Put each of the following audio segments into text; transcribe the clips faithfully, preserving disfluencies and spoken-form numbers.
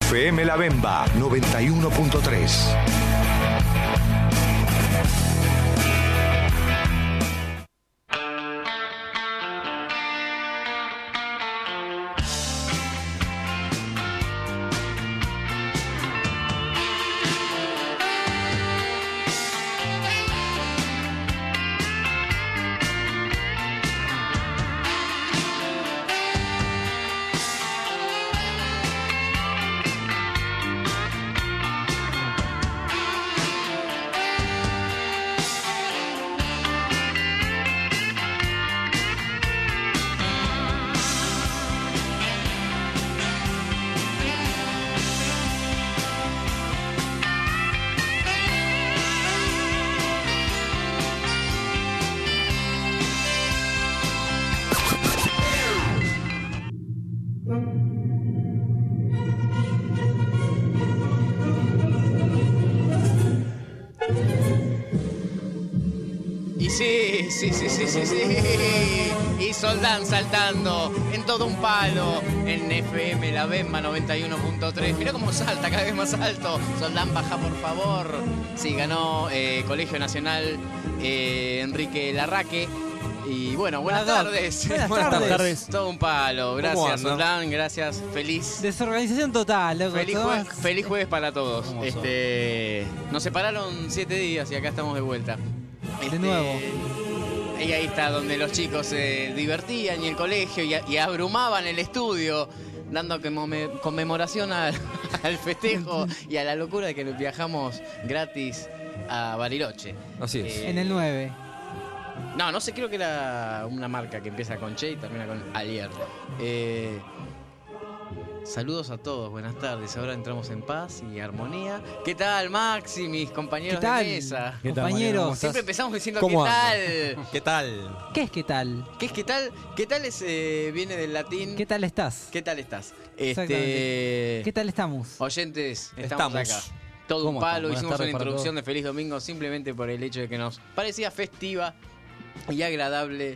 F M La Bemba noventa y uno punto tres. Sí, sí, sí, sí, sí, sí. Y Soldán saltando en todo un palo en F M La Bemba noventa y uno punto tres. Mirá cómo salta cada vez más alto. Soldán, baja por favor. Sí, ganó eh, Colegio Nacional eh, Enrique Larraque. Y bueno, buenas Buenas tardes. Buenas, buenas tardes. tardes. Todo un palo. Gracias, Soldán. Gracias. Feliz. Desorganización total, loco. Feliz, Todos... jue feliz jueves para todos. Este, nos separaron siete días y acá estamos de vuelta. Este, de nuevo. Y ahí está donde los chicos se divertían y el colegio y, y abrumaban el estudio, dando conmemoración al, al festejo y a la locura de que viajamos gratis a Bariloche. Así es. Eh, en el nueve. No, no sé, creo que era una marca que empieza con Che y termina con Alier. Eh, saludos a todos, buenas tardes. Ahora entramos en paz y armonía. ¿Qué tal, Maxi, mis compañeros ¿Qué tal? de mesa? ¿Qué tal, compañeros? Siempre empezamos diciendo ¿Cómo ¿qué anda? tal? ¿Qué tal? ¿Qué es qué tal? ¿Qué es qué tal? ¿Qué tal es, eh, viene del latín? ¿Qué tal estás? ¿Qué tal estás? Exactamente. Este, ¿Qué tal estamos? oyentes, estamos, Estamos. acá. Todo un ¿Cómo palo, están? Buenas hicimos una tardes para introducción todos. de Feliz Domingo simplemente por el hecho de que nos parecía festiva y agradable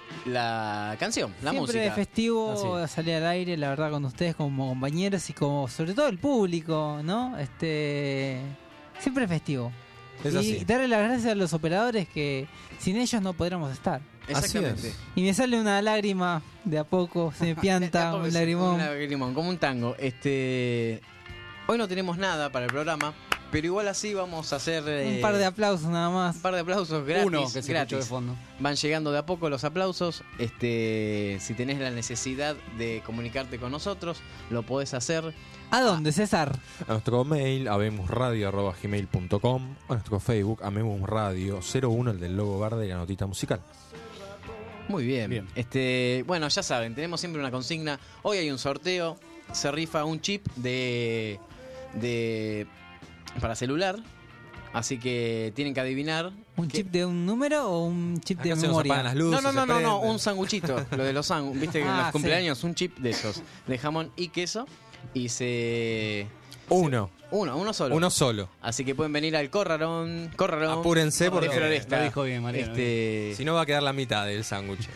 la canción, la Siempre música. festivo Así. salir al aire, la verdad, con ustedes como compañeros y como sobre todo el público, ¿no? Este siempre festivo. Es y así. darle las gracias a los operadores que sin ellos no podríamos estar. Exactamente. Así es. Y me sale una lágrima de a poco, se me pianta Tampoco un es lagrimón. Un lagrimón, como un tango. Este, hoy no tenemos nada para el programa, pero igual así vamos a hacer eh, Un par de aplausos nada más. un par de aplausos gratis. Uno que se gratis. escuchó de fondo. Van llegando de a poco los aplausos. Este, si tenés la necesidad de comunicarte con nosotros, lo podés hacer. ¿A dónde, César? A nuestro mail, abemusradio arroba gmail punto com, a nuestro Facebook, abemusradio cero uno, el del logo verde y la notita musical. Muy bien. Bien. Este, bueno, ya saben, tenemos siempre una consigna. Hoy hay un sorteo. Se rifa un chip de, de para celular. Así que tienen que adivinar. ¿Un qué- chip de un número o un chip Acá de se nos memoria? apagan las luces. No, no, no, se no, no, prenden. un sanguchito, lo de los sándwiches, viste que en Ah, los sí. cumpleaños un chip de esos, de jamón y queso y se Uno. uno, uno solo. Uno solo. Así que pueden venir al Corralón, Corralón. Apúrense de porque Floresta. lo dijo bien, Mariano, Este, si no va a quedar la mitad del sándwich.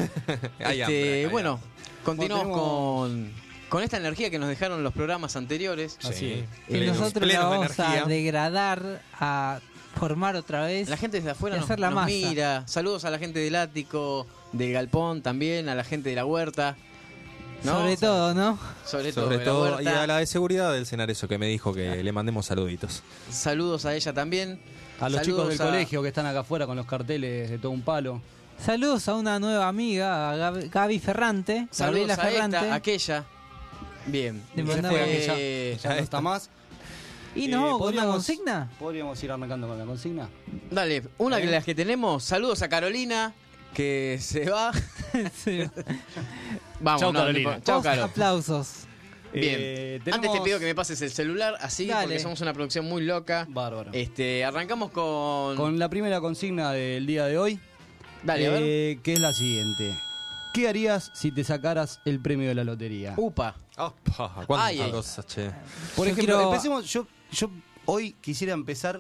Hay este, hambre, hay bueno, hambre. continuamos Bueno, con con esta energía que nos dejaron los programas anteriores. Así Sí. es. Y Plenos- nosotros la plenos de vamos a energía. degradar, a formar otra vez. La gente desde afuera Y nos, hacer la nos masa. mira. Saludos a la gente del ático, del galpón también, a la gente de la huerta. ¿no? Sobre todo, ¿no? Sobre todo, Sobre de la todo, y huerta. a la de seguridad del Cenarezo que me dijo que le mandemos saluditos. Saludos a ella también. A los Saludos chicos del a- colegio que están acá afuera con los carteles de todo un palo. Saludos a una nueva amiga, a Gaby, Gaby Ferrante. Saludos Gabriela a Ferrante. esta, aquella. Bien. Le Y se mandamos- fue aquella, Eh, ya no está más. ¿Y Eh, no? ¿Con una podríamos- consigna? ¿Podríamos ir arrancando con la consigna? Dale, una de ¿Eh? las que tenemos. Saludos a Carolina, que se va. Sí. Vamos, Chau, no, Carolina. no importa. Chau, Dos Caro. aplausos. Bien. Eh, Antes te tenemos- pido que me pases el celular, así, Dale. porque somos una producción muy loca. Bárbaro. Este, arrancamos con. Con la primera consigna del día de hoy, Dale, a ver. eh, que es la siguiente. ¿Qué harías si te sacaras el premio de la lotería? Upa. Opa, ¿cuántas Ay, ay. cosas, che? Por Yo ejemplo, quiero- empecemos, yo, yo hoy quisiera empezar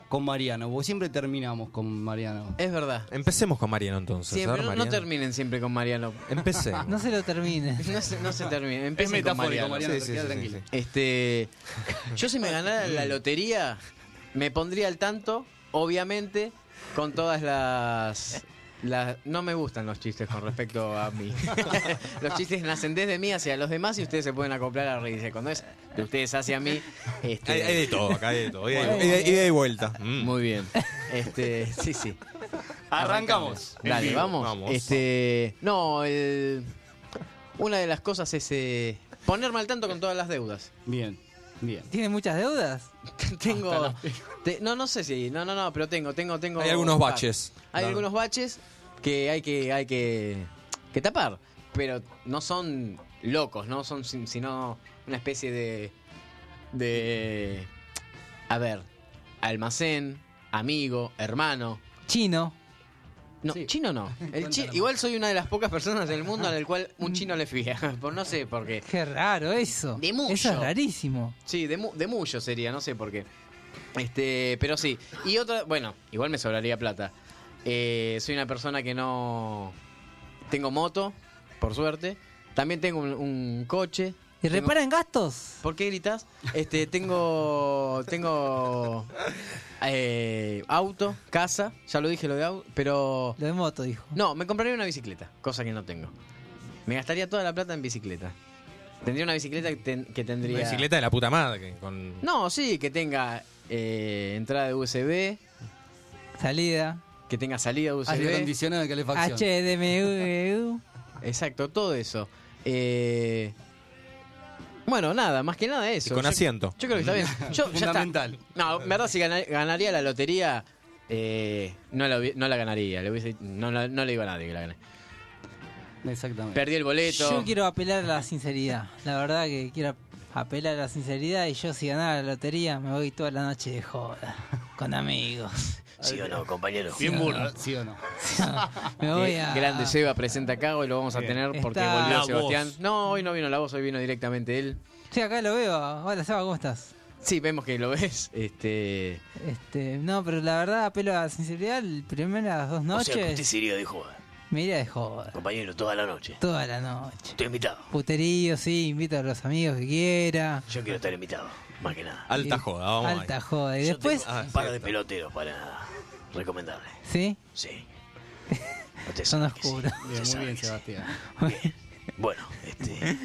con Mariano? Porque siempre terminamos con Mariano. Es verdad. Empecemos con Mariano entonces. Siempre, A ver, no, no Mariano. terminen siempre con Mariano. Empecé. No se lo termine. No se, no se terminen. Es Empiecen con metafórico, Mariano. Mariano, Sí, sí, queda sí, tranquilo. sí, Este, yo si me ganara la lotería, me pondría al tanto, obviamente, con todas las... las no me gustan los chistes con respecto a mí. Los chistes nacen desde mí hacia los demás y ustedes se pueden acoplar a reírse. Cuando es de ustedes hacia mí, este, Hay, hay de todo acá, hay de todo. Y Bueno. de, y vuelta. Mm. muy bien. Este, sí, sí. Arrancamos. Dale, vamos. Vamos. Este, no, el, una de las cosas es eh, ponerme al tanto con todas las deudas. Bien, bien. ¿Tiene muchas deudas? Tengo, te- no, no sé si, no, no, no, pero tengo, tengo, tengo. Hay algunos baches. Hay No. algunos baches que hay que, hay que, que tapar, pero no son locos, no son sin- sino una especie de, de, a ver, almacén, amigo, hermano. Chino. No, Sí. chino no. El chi- Cuéntalo. igual soy una de las pocas personas del mundo en el cual un chino le fía. Por no sé por qué. Qué raro eso. De mucho. Eso es rarísimo. Sí, de, mu- de mucho sería, no sé por qué. Este, pero sí. Y otra, bueno, igual me sobraría plata. Eh, soy una persona que no tengo moto, por suerte. También tengo un, un coche. ¿Y Tengo- reparan gastos? ¿Por qué gritas? Este, tengo tengo eh, auto, casa, ya lo dije lo de auto, pero Lo de moto, dijo. no, me compraría una bicicleta, cosa que no tengo. Me gastaría toda la plata en bicicleta. Tendría una bicicleta que, ten- que tendría... Una bicicleta de la puta madre. Con... No, sí, que tenga eh, entrada de U S B, Salida. que tenga salida de U S Aire B. acondicionado de calefacción. H D M U. Exacto, todo eso. Eh, bueno, nada, más que nada eso. Y con Yo- asiento. Yo, creo que está bien. Yo, ya está. Fundamental. No, en verdad, si gana- ganaría la lotería, eh, no, la, hubi- no la ganaría. Le hubiese- no, no, no le digo a nadie que la gane. Exactamente. Perdí el boleto. Yo quiero apelar a la sinceridad. La verdad que quiero apelar a la sinceridad y yo si ganara la lotería me voy toda la noche de joda. Con amigos. ¿Sí o no, compañero? Bien burro, ¿sí o no? Me voy a... Grande Seba presenta acá, hoy lo vamos a Bien. tener porque Está- volvió La Sebastián. voz. No, hoy no vino la voz, hoy vino directamente él. Sí, acá lo veo. Hola, Seba, ¿cómo estás? Sí, vemos que lo ves. Este. Este, no, pero la verdad apelo a la sinceridad. El primeras dos noches se iría de joda, me iría de joda. compañero, toda la noche. Toda la noche. Estoy invitado. Puterío, sí, invito a los amigos que quiera. Yo quiero estar invitado, más que nada. Alta Y- joda, vamos ahí. Alta joda. Y después, Ah, un par de exacto. peloteros para recomendarle. ¿sí? Sí. Son oscuros. Bien, muy bien, Sebastián. Bueno, este.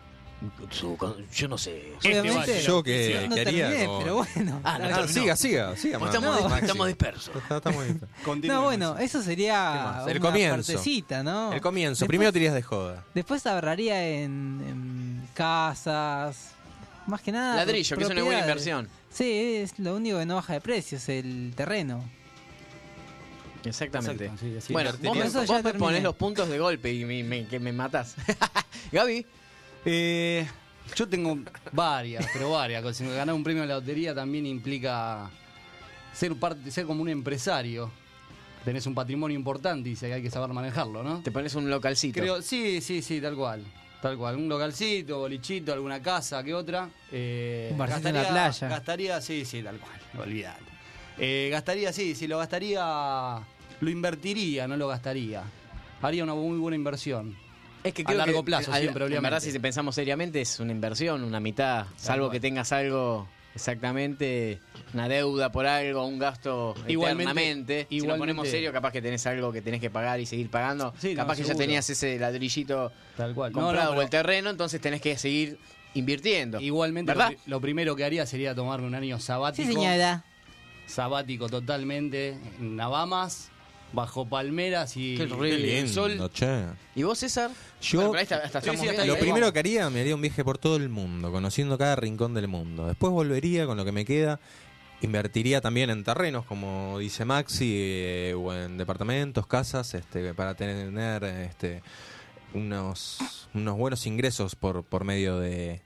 yo no sé. Obviamente, Yo que, no que haría terminé, con- pero bueno. Ah, no, Ah, terminó. siga, siga, siga. Estamos, Max. dis- Maxi. estamos dispersos. Está- estamos bien. No, bueno, eso ¿Qué sería más? una El comienzo. partecita, ¿no? El comienzo. Después- Primero te irías de joda. Después ahorraría en, en casas, más que nada. Ladrillo, que es una buena propiedades. inversión. Sí, es lo único que no baja de precio, es el terreno. Exactamente. Exacto, sí, así bueno, vos, me, Eso ya vos me terminé. ponés los puntos de golpe y me, me- que me matás. Gaby. Eh, yo tengo varias, pero varias. Si ganar un premio de la lotería también implica ser parte, ser como un empresario. Tenés un patrimonio importante y sé que hay que saber manejarlo, ¿no? Te pones un localcito. Creo, sí, sí, sí, tal cual. Tal cual. Un localcito, bolichito, alguna casa que otra. Eh, Un barcito en la playa. Gastaría, sí, sí, tal cual. Olvidate. Eh, gastaría, sí, si lo gastaría, lo invertiría, no lo gastaría. Haría una muy buena inversión. Es que A creo largo que, plazo, al- siempre, En obviamente. verdad, si pensamos seriamente, es una inversión, una mitad. Salvo cual. que tengas algo, exactamente, una deuda por algo, un gasto Igualmente- eternamente. Si nos igualmente- ponemos serio, capaz que tenés algo que tenés que pagar y seguir pagando. Sí, no, capaz que ya seguro. tenías ese ladrillito Tal cual. No, comprado no, o pero el terreno, entonces tenés que seguir invirtiendo. igualmente lo, ¿verdad? pri- lo primero que haría sería tomarme un año Sí, sabático. señora. Sabático totalmente. En Bahamas, bajo palmeras y Qué horrible. el Lindo, sol. che. ¿Y vos, César? Yo- Bueno, pero ahí está- hasta Sí, estamos sí, bien. hasta ahí Lo Ahí primero vamos. que haría, me haría un viaje por todo el mundo, conociendo cada rincón del mundo. Después volvería con lo que me queda, invertiría también en terrenos, como dice Maxi, eh, o en departamentos, casas, este, para tener este, unos, unos buenos ingresos por, por medio de,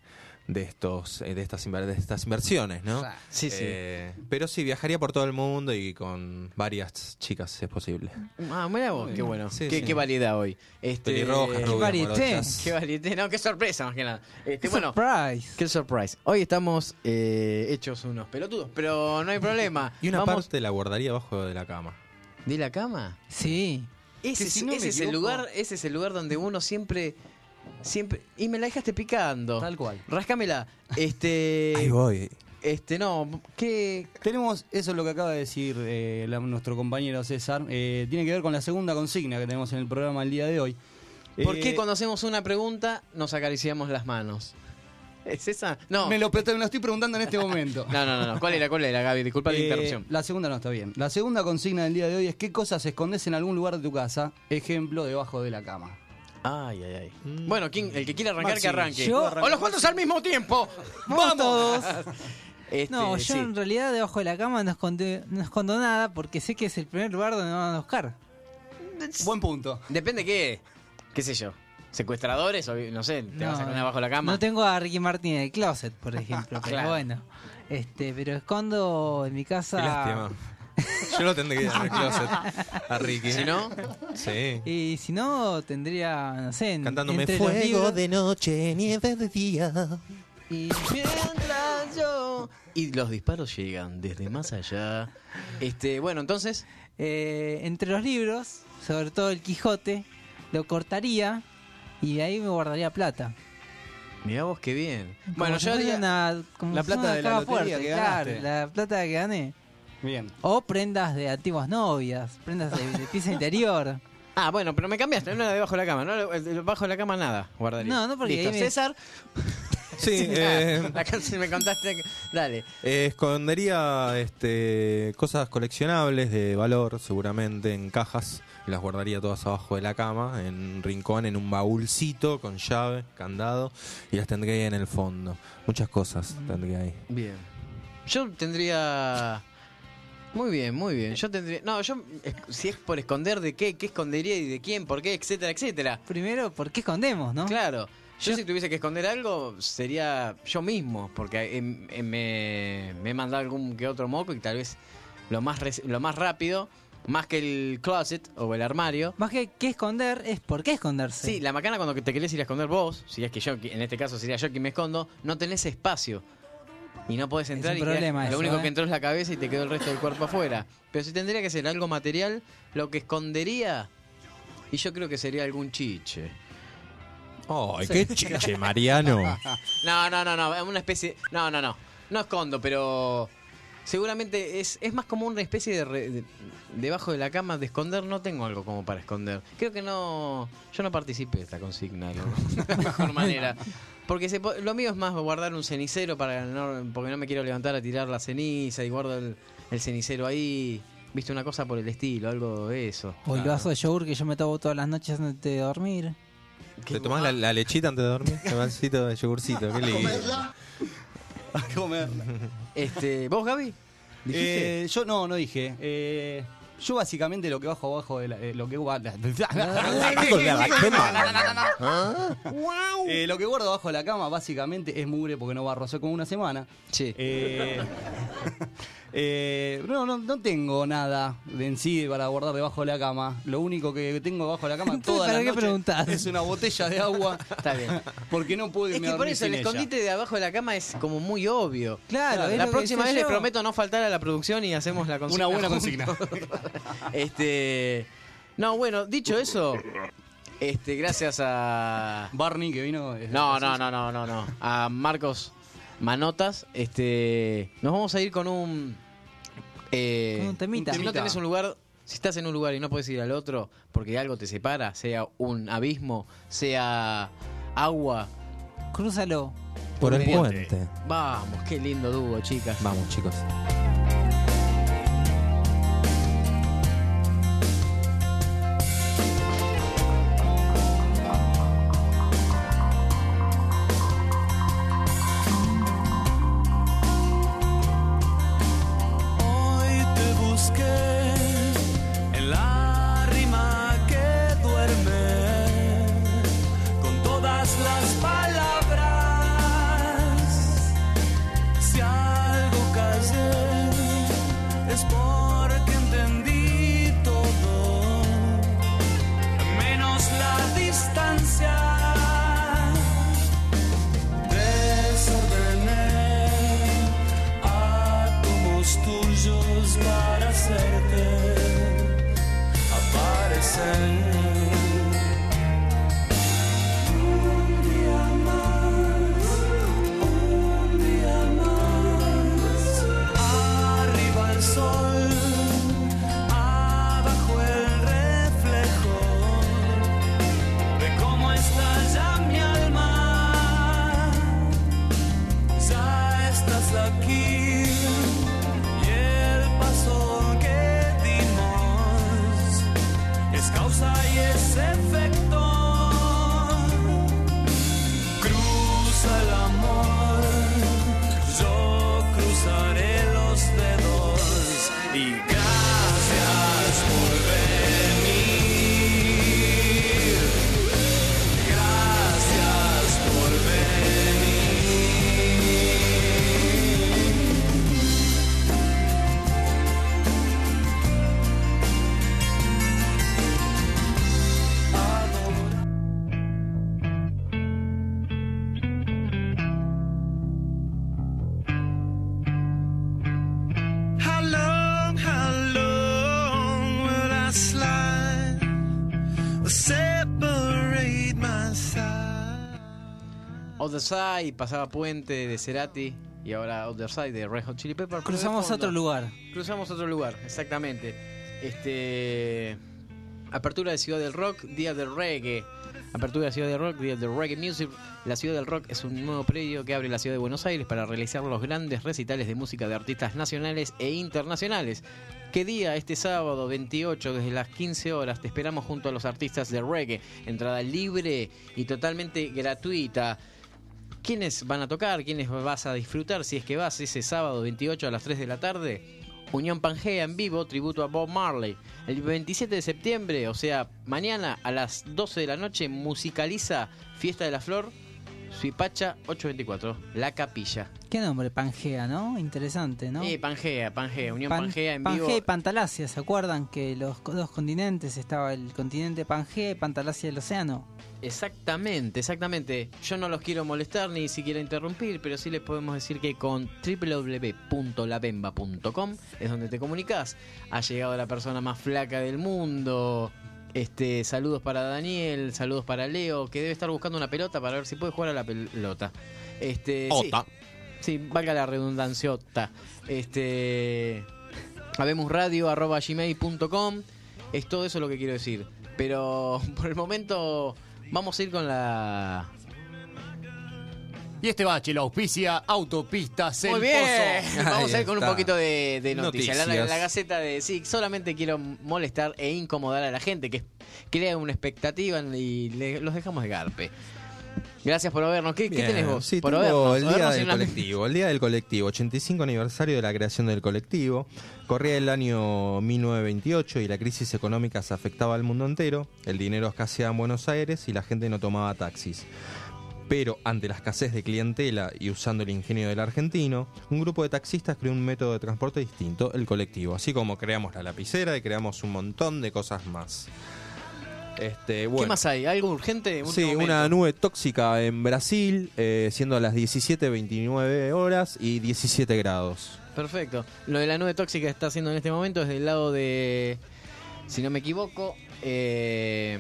de estos eh, de estas inver- de estas inversiones, ¿no? Sí, sí. Eh, pero sí, viajaría por todo el mundo y con varias chicas, si es posible. Ah, mira vos, qué bueno. Sí, qué, sí. qué variedad hoy. Este, Pelirrojas, qué rubias, varieté. morochas. Qué variedad. No, qué sorpresa, más que nada. Este, bueno, Surprise. qué surprise. Hoy estamos eh, hechos unos pelotudos, pero no hay problema. Y una Vamos parte la guardaría abajo de la cama. de la cama. Sí. Ese, Que si es, no me ese es el equivoco- lugar, ese es el lugar donde uno siempre, siempre. Y me la dejaste picando. Tal cual. Rascámela. Este. Ahí voy. Este, no, ¿qué? Tenemos, eso es lo que acaba de decir eh, la- nuestro compañero César, eh, tiene que ver con la segunda consigna que tenemos en el programa el día de hoy. ¿Por Eh, qué cuando hacemos una pregunta nos acariciamos las manos? ¿Es esa? No. Me lo, me lo estoy preguntando en este momento. No, no, no, no. ¿Cuál era? ¿Cuál era, Gaby? Disculpa la Eh, interrupción. La segunda no está bien. La segunda consigna del día de hoy es qué cosas escondes en algún lugar de tu casa, ejemplo, debajo de la cama. Ay, ay, ay. Bueno, ¿quién, el que quiera arrancar, Maxi, que arranque. yo- ¡O los cuantos al mismo tiempo! ¡Vamos todos! Este, No, yo sí. en realidad debajo de la cama no escondo, no escondo nada porque sé que es el primer lugar donde me van a buscar. Buen punto. Depende qué. ¿Qué sé yo? ¿Secuestradores? O, no sé, te vas a poner abajo de la cama. No tengo a Ricky Martin en el closet, por ejemplo, pero Claro. bueno. Este, pero escondo en mi casa. Qué lástima. Yo lo tendría que ir al closet a Ricky. Si no, Sí. Y si no, tendría, no sé, en- Cantándome entre los fuego libros- de noche, nieve de día. y mientras yo. Y los disparos llegan desde más allá. Este, bueno, entonces. eh, entre los libros, sobre todo el Quijote, lo cortaría y de ahí me guardaría plata. Mirá vos qué bien. Como Bueno, si yo fuera haría. una- como la si fuera plata una de la caja lotería fuerte, que claro, ganaste. la plata que gané. Bien. O prendas de antiguas novias, prendas de, de pieza interior. Ah, bueno, pero me cambiaste. No era debajo de la cama. No, el- debajo de la cama nada. Guardaría. No, no, porque Listo. ahí me- César. Sí, eh, La canción me contaste. que- Dale. eh, escondería este, cosas coleccionables de valor, seguramente, en cajas. Y las guardaría todas abajo de la cama, en un rincón, en un baúlcito con llave, candado. Y las tendría ahí en el fondo. Muchas cosas tendría ahí. Bien. Yo tendría. Muy bien, muy bien. Yo tendría. No, yo. es- Si es por esconder de qué, qué escondería y de quién, por qué, etcétera, etcétera. Primero, ¿por qué escondemos, no? Claro. Yo, Yo- si tuviese que esconder algo, sería yo mismo, porque em, em, me, me he mandado algún que otro moco y tal vez lo más, res- lo más rápido, más que el closet o el armario. Más que qué esconder, es por qué esconderse. Sí, la macana cuando te querés ir a esconder vos, si es que yo, en este caso sería yo quien me escondo, no tenés espacio. Y no podés entrar un y quedás- problema lo eso, único ¿eh? que entró es la cabeza y te quedó el resto del cuerpo afuera. Pero si tendría que ser algo material, lo que escondería, y yo creo que sería algún chiche. ¡Ay, qué chiche, Mariano! No, no, no, no, es una especie... No, no, no, no escondo, pero seguramente es, es más como una especie de, re- de- debajo de la cama de esconder. No tengo algo como para esconder. Creo que no... Yo no participé de esta consigna ¿no? de la mejor manera. Porque se po- lo mío es más guardar un cenicero para no, porque no me quiero levantar a tirar la ceniza y guardo el, el cenicero ahí. Viste, una cosa por el estilo, algo de eso. O el vaso de yogur que yo me tomo todas las noches antes de dormir. ¿Te tomás la, la lechita antes de dormir? El vasito de yogurcito, qué lindo. A comerla. Este, ¿vos, Gaby? ¿Dijiste? Eh, yo no, no dije. Eh, yo básicamente lo que bajo abajo de la, eh, lo que guarda. Eh, lo que guardo abajo de la cama básicamente es mugre porque no barro hace como una semana. Sí. Eh, eh, no, no, no tengo nada de en sí para guardar debajo de la cama. Lo único que tengo debajo de la cama Entonces, toda ¿para la qué noche preguntás? es una botella de agua Está bien. porque no puedo Es irme que a por dormir eso el sin ella. escondite de abajo de la cama es como muy obvio. Claro, es La lo que próxima decía vez les yo. prometo no faltar a la producción y hacemos la consigna. Una buena juntos. consigna. Este, no, bueno, dicho eso, este, gracias a Barney que vino. eh, no, no, no, no, no, no, a Marcos Manotas, este, nos vamos a ir con un eh, Con un temita. Si no tenés un lugar, si estás en un lugar y no puedes ir al otro porque algo te separa, sea un abismo, sea agua, Crúzalo. Por el Mediante. puente. vamos, qué lindo dúo, chicas. Vamos, chicos. Hoy te busqué en la rima que duerme con todas las palabras cruzaré los dedos y gracias por venir, gracias por Other Side, pasaba Puente de Cerati y ahora Other Side de Red Hot Chili Peppers. Cruzamos a otro lugar. Cruzamos a otro lugar, exactamente. Este, apertura de Ciudad del Rock, Día del Reggae. Apertura de Ciudad del Rock, Día del Reggae Music. La Ciudad del Rock es un nuevo predio que abre la ciudad de Buenos Aires para realizar los grandes recitales de música de artistas nacionales e internacionales. ¿Qué día? Este sábado veintiocho, desde las quince horas, te esperamos junto a los artistas de reggae. Entrada libre y totalmente gratuita. ¿Quiénes van a tocar? ¿Quiénes vas a disfrutar? Si es que vas ese sábado veintiocho a las tres de la tarde. Unión Pangea en vivo, tributo a Bob Marley. El veintisiete de septiembre, o sea, mañana a las doce de la noche, musicaliza Fiesta de la Flor, Suipacha ochocientos veinticuatro, La Capilla. ¿Qué nombre? Pangea, ¿no? Interesante, ¿no? Eh, Pangea, Pangea, Unión Pan- Pangea en Pangea vivo. y Pantalacia, ¿se acuerdan que los co- dos continentes, estaba el continente Pangea y Pantalacia del océano? Exactamente, exactamente. Yo no los quiero molestar ni siquiera interrumpir, pero sí les podemos decir que con doble u doble u doble u punto la bemba punto com es donde te comunicas. Ha llegado la persona más flaca del mundo. Este, saludos para Daniel, saludos para Leo, que debe estar buscando una pelota para ver si puede jugar a la pelota. Este, Ota. Sí, sí, valga la redundancia. Este, habemusradio arroba gmail punto com. Es todo eso lo que quiero decir. Pero por el momento vamos a ir con la... Y este bache lo auspicia Autopistas El Muy bien. Pozo. Vamos a Ahí ir con un está. poquito de, de noticias. La, Noticias. la Gaceta de... Sí, solamente quiero molestar e incomodar a la gente que crea una expectativa y le- los dejamos de garpe. Gracias por vernos. ¿Qué, ¿qué Bien, tenés vos? Sí, por tengo vernos. el día Vernos del en una- colectivo. El día del colectivo, ochenta y cinco aniversario de la creación del colectivo. Corría el año mil novecientos veintiocho y la crisis económica se afectaba al mundo entero. El dinero escaseaba en Buenos Aires y la gente no tomaba taxis. Pero ante la escasez de clientela y usando el ingenio del argentino, un grupo de taxistas creó un método de transporte distinto, el colectivo. Así como creamos la lapicera y creamos un montón de cosas más. Este, bueno. ¿Qué más hay? ¿Algo urgente? Sí, Último una momento. nube tóxica en Brasil, eh, siendo las diecisiete veintinueve horas y diecisiete grados. Perfecto. Lo de la nube tóxica que está haciendo en este momento es del lado de... Si no me equivoco... Eh,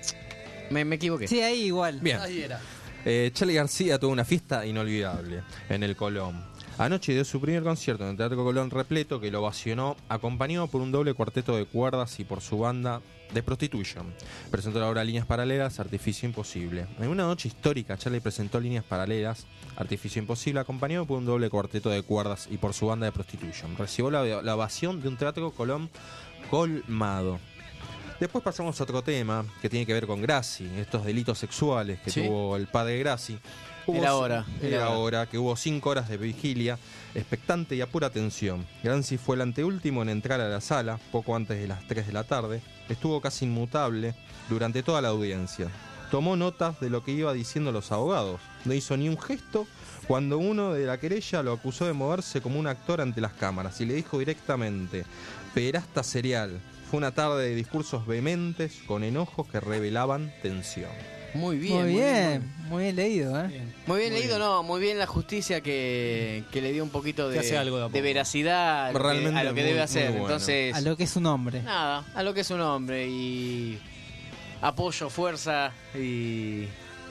me, me equivoqué. Sí, ahí igual. Bien. Ahí era. Eh, Charly García tuvo una fiesta inolvidable en el Colón. Anoche dio su primer concierto en el Teatro Colón repleto, que lo ovacionó, acompañado por un doble cuarteto de cuerdas y por su banda The Prostitution. Presentó la obra Líneas Paralelas, Artificio Imposible. En una noche histórica, Charly presentó Líneas Paralelas, Artificio Imposible, acompañado por un doble cuarteto de cuerdas y por su banda The Prostitution. Recibió la, la ovación de un Teatro Colón colmado. Después pasamos a otro tema que tiene que ver con Grassi, estos delitos sexuales que Sí. tuvo el padre Grassi. Hubo Era ci- hora, era Era hora. hora, que hubo cinco horas de vigilia, expectante y a pura atención. Grassi fue el anteúltimo en entrar a la sala, poco antes de las tres de la tarde. Estuvo casi inmutable durante toda la audiencia. Tomó notas de lo que iba diciendo los abogados. No hizo ni un gesto cuando uno de la querella lo acusó de moverse como un actor ante las cámaras y le dijo directamente: pederasta serial. Fue una tarde de discursos vehementes con enojos que revelaban tensión. Muy bien. Muy muy bien, muy bien leído, ¿eh? Bien. Muy bien Muy leído, bien. no, muy bien la justicia que, que le dio un poquito Que de, hace algo de a de poco. veracidad a lo que, Realmente a lo que muy- debe muy hacer. bueno. Entonces, A lo que es un hombre. nada, a lo que es un hombre y apoyo, fuerza y...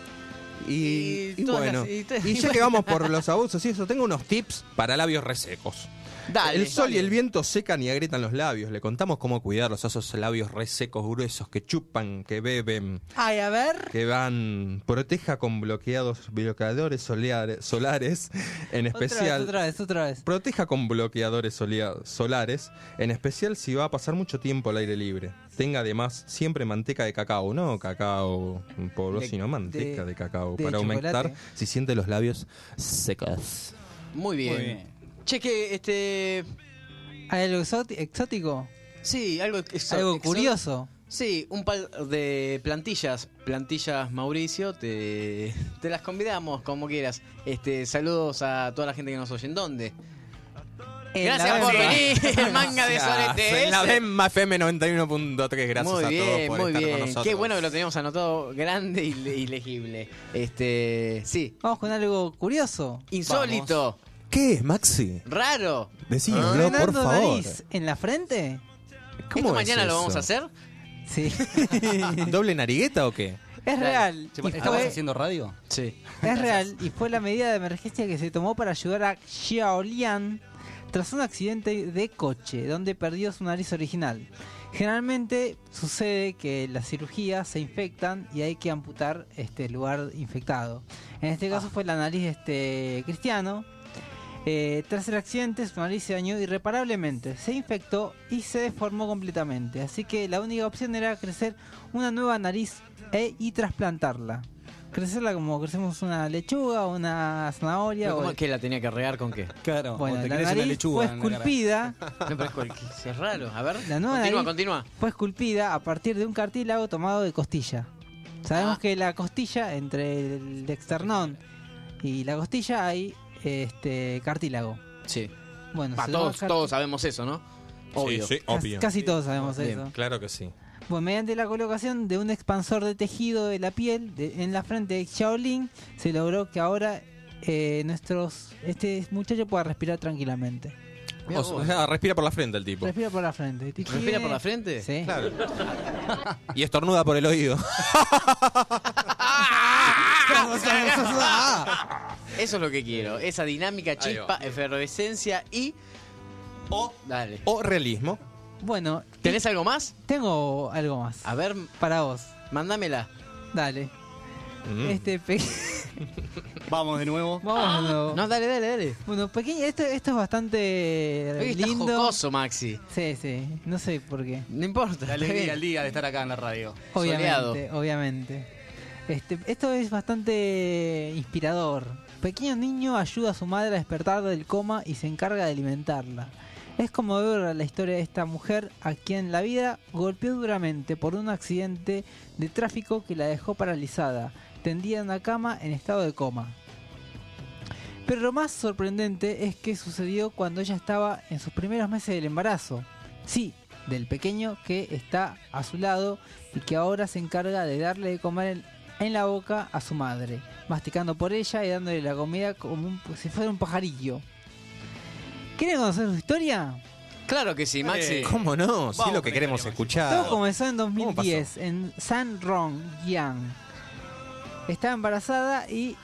Y, Y y todas bueno, las- y to- y ya que vamos por los abusos y eso, tengo unos tips para labios resecos. Dale, el sol dale. y el viento secan y agrietan los labios. Le contamos cómo cuidarlos, esos labios resecos, gruesos, que chupan, que beben, Ay, a ver. que van. Proteja con bloqueados, bloqueadores soleare- solares, en especial. Otra vez, otra vez, otra vez. Proteja con bloqueadores solea- solares, en especial si va a pasar mucho tiempo al aire libre. Tenga además siempre manteca de cacao, no cacao en polvo, De- sino manteca de, de- cacao, de para aumentar chocolate. si siente los labios secos. Muy bien. Muy bien. Che, que este. ¿Hay algo exóti- exótico? Sí, algo exo- ¿Algo exo- curioso? Sí, un par de plantillas, plantillas Mauricio, te, te las convidamos como quieras. Este, saludos a toda la gente que nos oye. ¿En dónde? En Gracias la por Bemba. venir, manga de sorete. En la ese. Bemba F M noventa y uno punto tres, gracias Muy a bien, todos por muy estar bien. con nosotros. Qué bueno que lo teníamos anotado grande y, le- y legible. Este, sí, Vamos con algo curioso. insólito, ¿Qué es, Maxi? raro. Decímelo, por ¿Fernando favor. Nariz en la frente? ¿Cómo ¿Esto es mañana lo vamos eso? a hacer? Sí. ¿Doble narigueta o qué? Es real. Che, y ¿Estabas fue- haciendo radio? Sí. Es real y fue la medida de emergencia que se tomó para ayudar a Xiaolian tras un accidente de coche donde perdió su nariz original. Generalmente sucede que las cirugías se infectan y hay que amputar este lugar infectado. En este caso fue la nariz de este cristiano. Eh, tras el accidente su nariz se dañó irreparablemente, se infectó y se deformó completamente. Así que la única opción era crecer una nueva nariz e, y trasplantarla. Crecerla como crecemos una lechuga o una zanahoria. Pero o- ¿Cómo es que la tenía que regar con qué? Claro, Bueno, o te la crece una nariz lechuga fue en la cara. esculpida, No, pero es, cual- es raro. A ver, La nueva continúa, nariz- continúa. fue esculpida a partir de un cartílago tomado de costilla. Sabemos Ah. que la costilla, entre el esternón y la costilla hay este cartílago. Sí. Bueno, Va, se todos, llama car- todos sabemos eso, ¿no? Obvio. Sí, sí, Casi, obvio. casi todos sabemos Bien. eso. Claro que sí. Bueno, mediante la colocación de un expansor de tejido de la piel de- en la frente de Xiaolin, se logró que ahora eh, nuestros este muchacho pueda respirar tranquilamente. Mirá O vos. sea, respira por la frente el tipo. Respira por la frente. ¿Respira por la frente? Sí. Claro. Y estornuda por el oído. Eso es lo que quiero. Esa dinámica, Ahí chispa, va. efervescencia y. O, Dale. o realismo. Bueno, ¿Tenés algo más? tengo algo más A ver, para vos. mándamela. Dale. Mm. Este pe- Vamos de nuevo. Vamos de nuevo. No, dale, dale, dale. Bueno, pequeño, esto, esto es bastante Oye, está lindo. jocoso, Maxi. Sí, sí, no sé por qué. No importa. La está alegría bien. al día de estar acá en la radio. Obviamente, obviamente. Este, esto es bastante inspirador. Pequeño niño ayuda a su madre a despertar del coma y se encarga de alimentarla. Es como ver la historia de esta mujer a quien la vida golpeó duramente por un accidente de tráfico que la dejó paralizada, tendida en una cama en estado de coma. Pero lo más sorprendente es que sucedió cuando ella estaba en sus primeros meses del embarazo. Sí, del pequeño que está a su lado y que ahora se encarga de darle de comer en, en la boca a su madre, masticando por ella y dándole la comida como un- si fuera un pajarillo. ¿Quieren conocer su historia? Claro que sí, Maxi. Eh, ¿Cómo no? Sí, Vamos lo que con queremos historia, escuchar. Todo comenzó en dos mil ¿Cómo diez en San Rong, Yang. Estaba embarazada y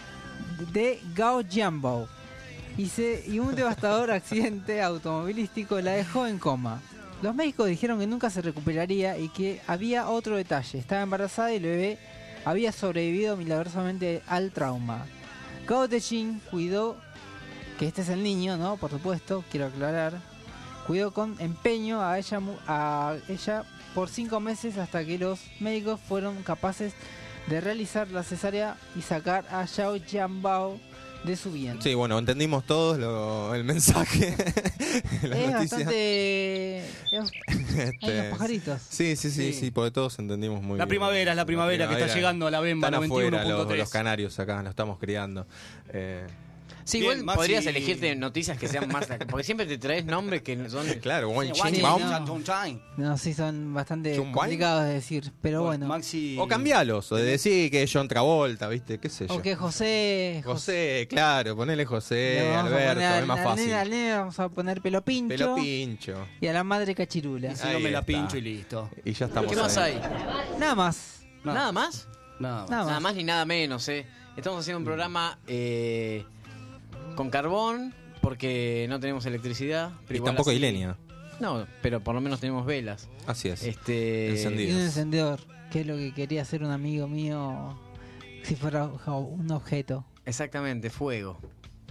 de Gao Jianbao. Y, se, y un devastador accidente automovilístico la dejó en coma. Los médicos dijeron que nunca se recuperaría y que había otro detalle. Estaba embarazada y el bebé había sobrevivido milagrosamente al trauma. Gao Tejin cuidó, que este es el niño, ¿no? Por supuesto, quiero aclarar. Cuidó con empeño a ella, mu- a ella por cinco meses hasta que los médicos fueron capaces de realizar la cesárea y sacar a Xiao Jianbao de su vientre. Sí, bueno, entendimos todos lo- el mensaje. la Es noticia. bastante... es- Este, hay unos pajaritos. Sí, sí, sí, Sí. sí, porque todos entendimos muy La bien. primavera es la primavera que está llegando a la Bemba Están noventa y uno afuera punto los, tres. los canarios acá, lo estamos criando. Eh, Sí, Bien, igual Maxi. podrías elegirte noticias que sean más. Porque siempre te traes nombres que son. claro, Wen Sí, Chin Sí, Baum. no. No, sí, son bastante ¿Chun Wai? complicados de decir, pero bueno. Maxi. O cambialos, o de decir que es John Travolta, ¿viste? ¿Qué sé yo? O que José... José, claro, ponele le José, vamos a Alberto, poner al- es más al fácil. nene- al nene vamos a poner pelo pincho. Pelo pincho. Y a la madre cachirula. Y si no Ahí me la está. pincho y listo. Y ya estamos ¿Qué más ahí. hay? Nada más. No, ¿Nada más? Nada más. Nada Nada más. más ni nada menos, ¿eh? Estamos haciendo un programa eh, con carbón porque no tenemos electricidad. Pero Y igual tampoco hay así- leña. No, pero por lo menos tenemos velas. Así es. Este, Encendido. Y un encendedor, que es lo que quería hacer un amigo mío si fuera un objeto. Exactamente, fuego.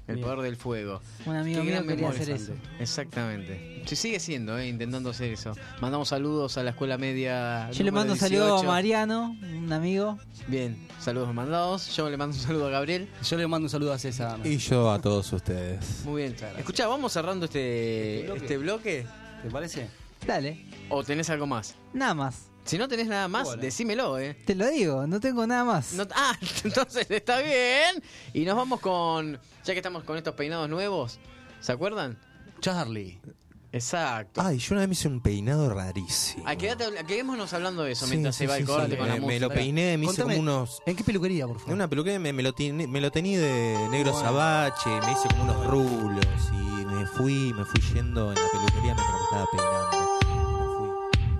El Bien. poder del fuego. Un amigo Qué mío gran quería memoria, hacer Santi. eso. Exactamente. Se sigue siendo, eh, intentando hacer eso. Mandamos saludos a la escuela media. Yo le número mando un saludo a dieciocho. Mariano, un amigo. Bien, saludos mandados. Yo le mando un saludo a Gabriel. Yo le mando un saludo a César. Y yo a todos ustedes. Muy bien. Escuchá, vamos cerrando este, ¿Este bloque? este bloque. ¿Te parece? Dale, ¿O tenés algo más? nada más. Si no tenés nada más, Bueno. decímelo, eh. Te lo digo, no tengo nada más. No- ah, entonces está bien. Y nos vamos con. Ya que estamos con estos peinados nuevos, ¿se acuerdan? Charlie. Exacto. Ay, yo una vez me hice un peinado rarísimo. Ah, quédate, quedémonos hablando de eso Sí, mientras sí, se va sí, el corte sí. con Me- la me música. lo peiné, me hice Contame, como unos... ¿En qué peluquería, por En favor? una peluquería me, me lo tiné- me lo tení de negro sabache, me hice como unos rulos y me fui, me fui yendo en la peluquería mientras me estaba peinando. Y me fui.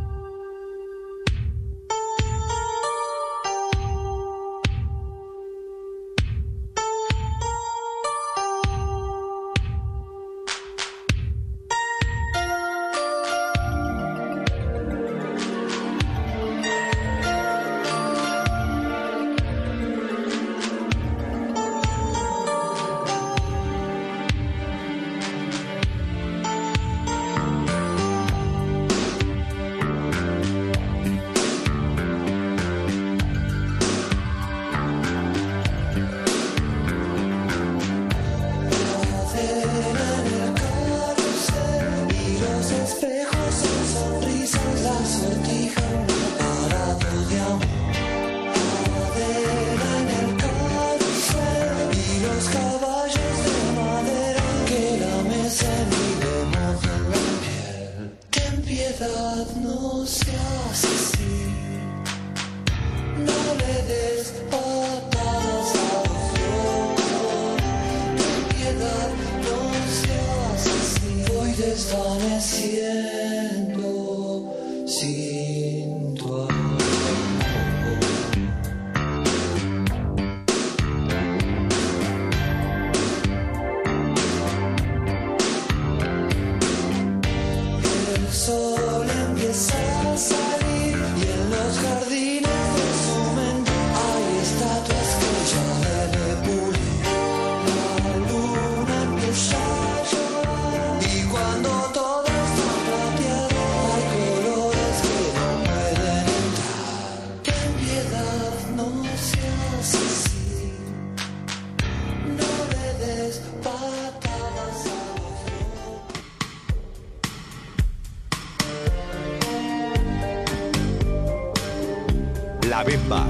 La Bemba.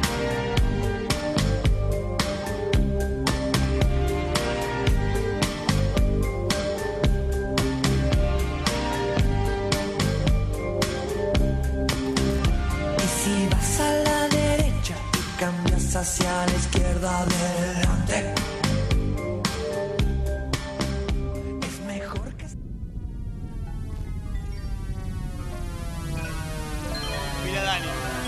Y si vas a la derecha y cambias hacia la izquierda adelante, es mejor que... Mira, Dani.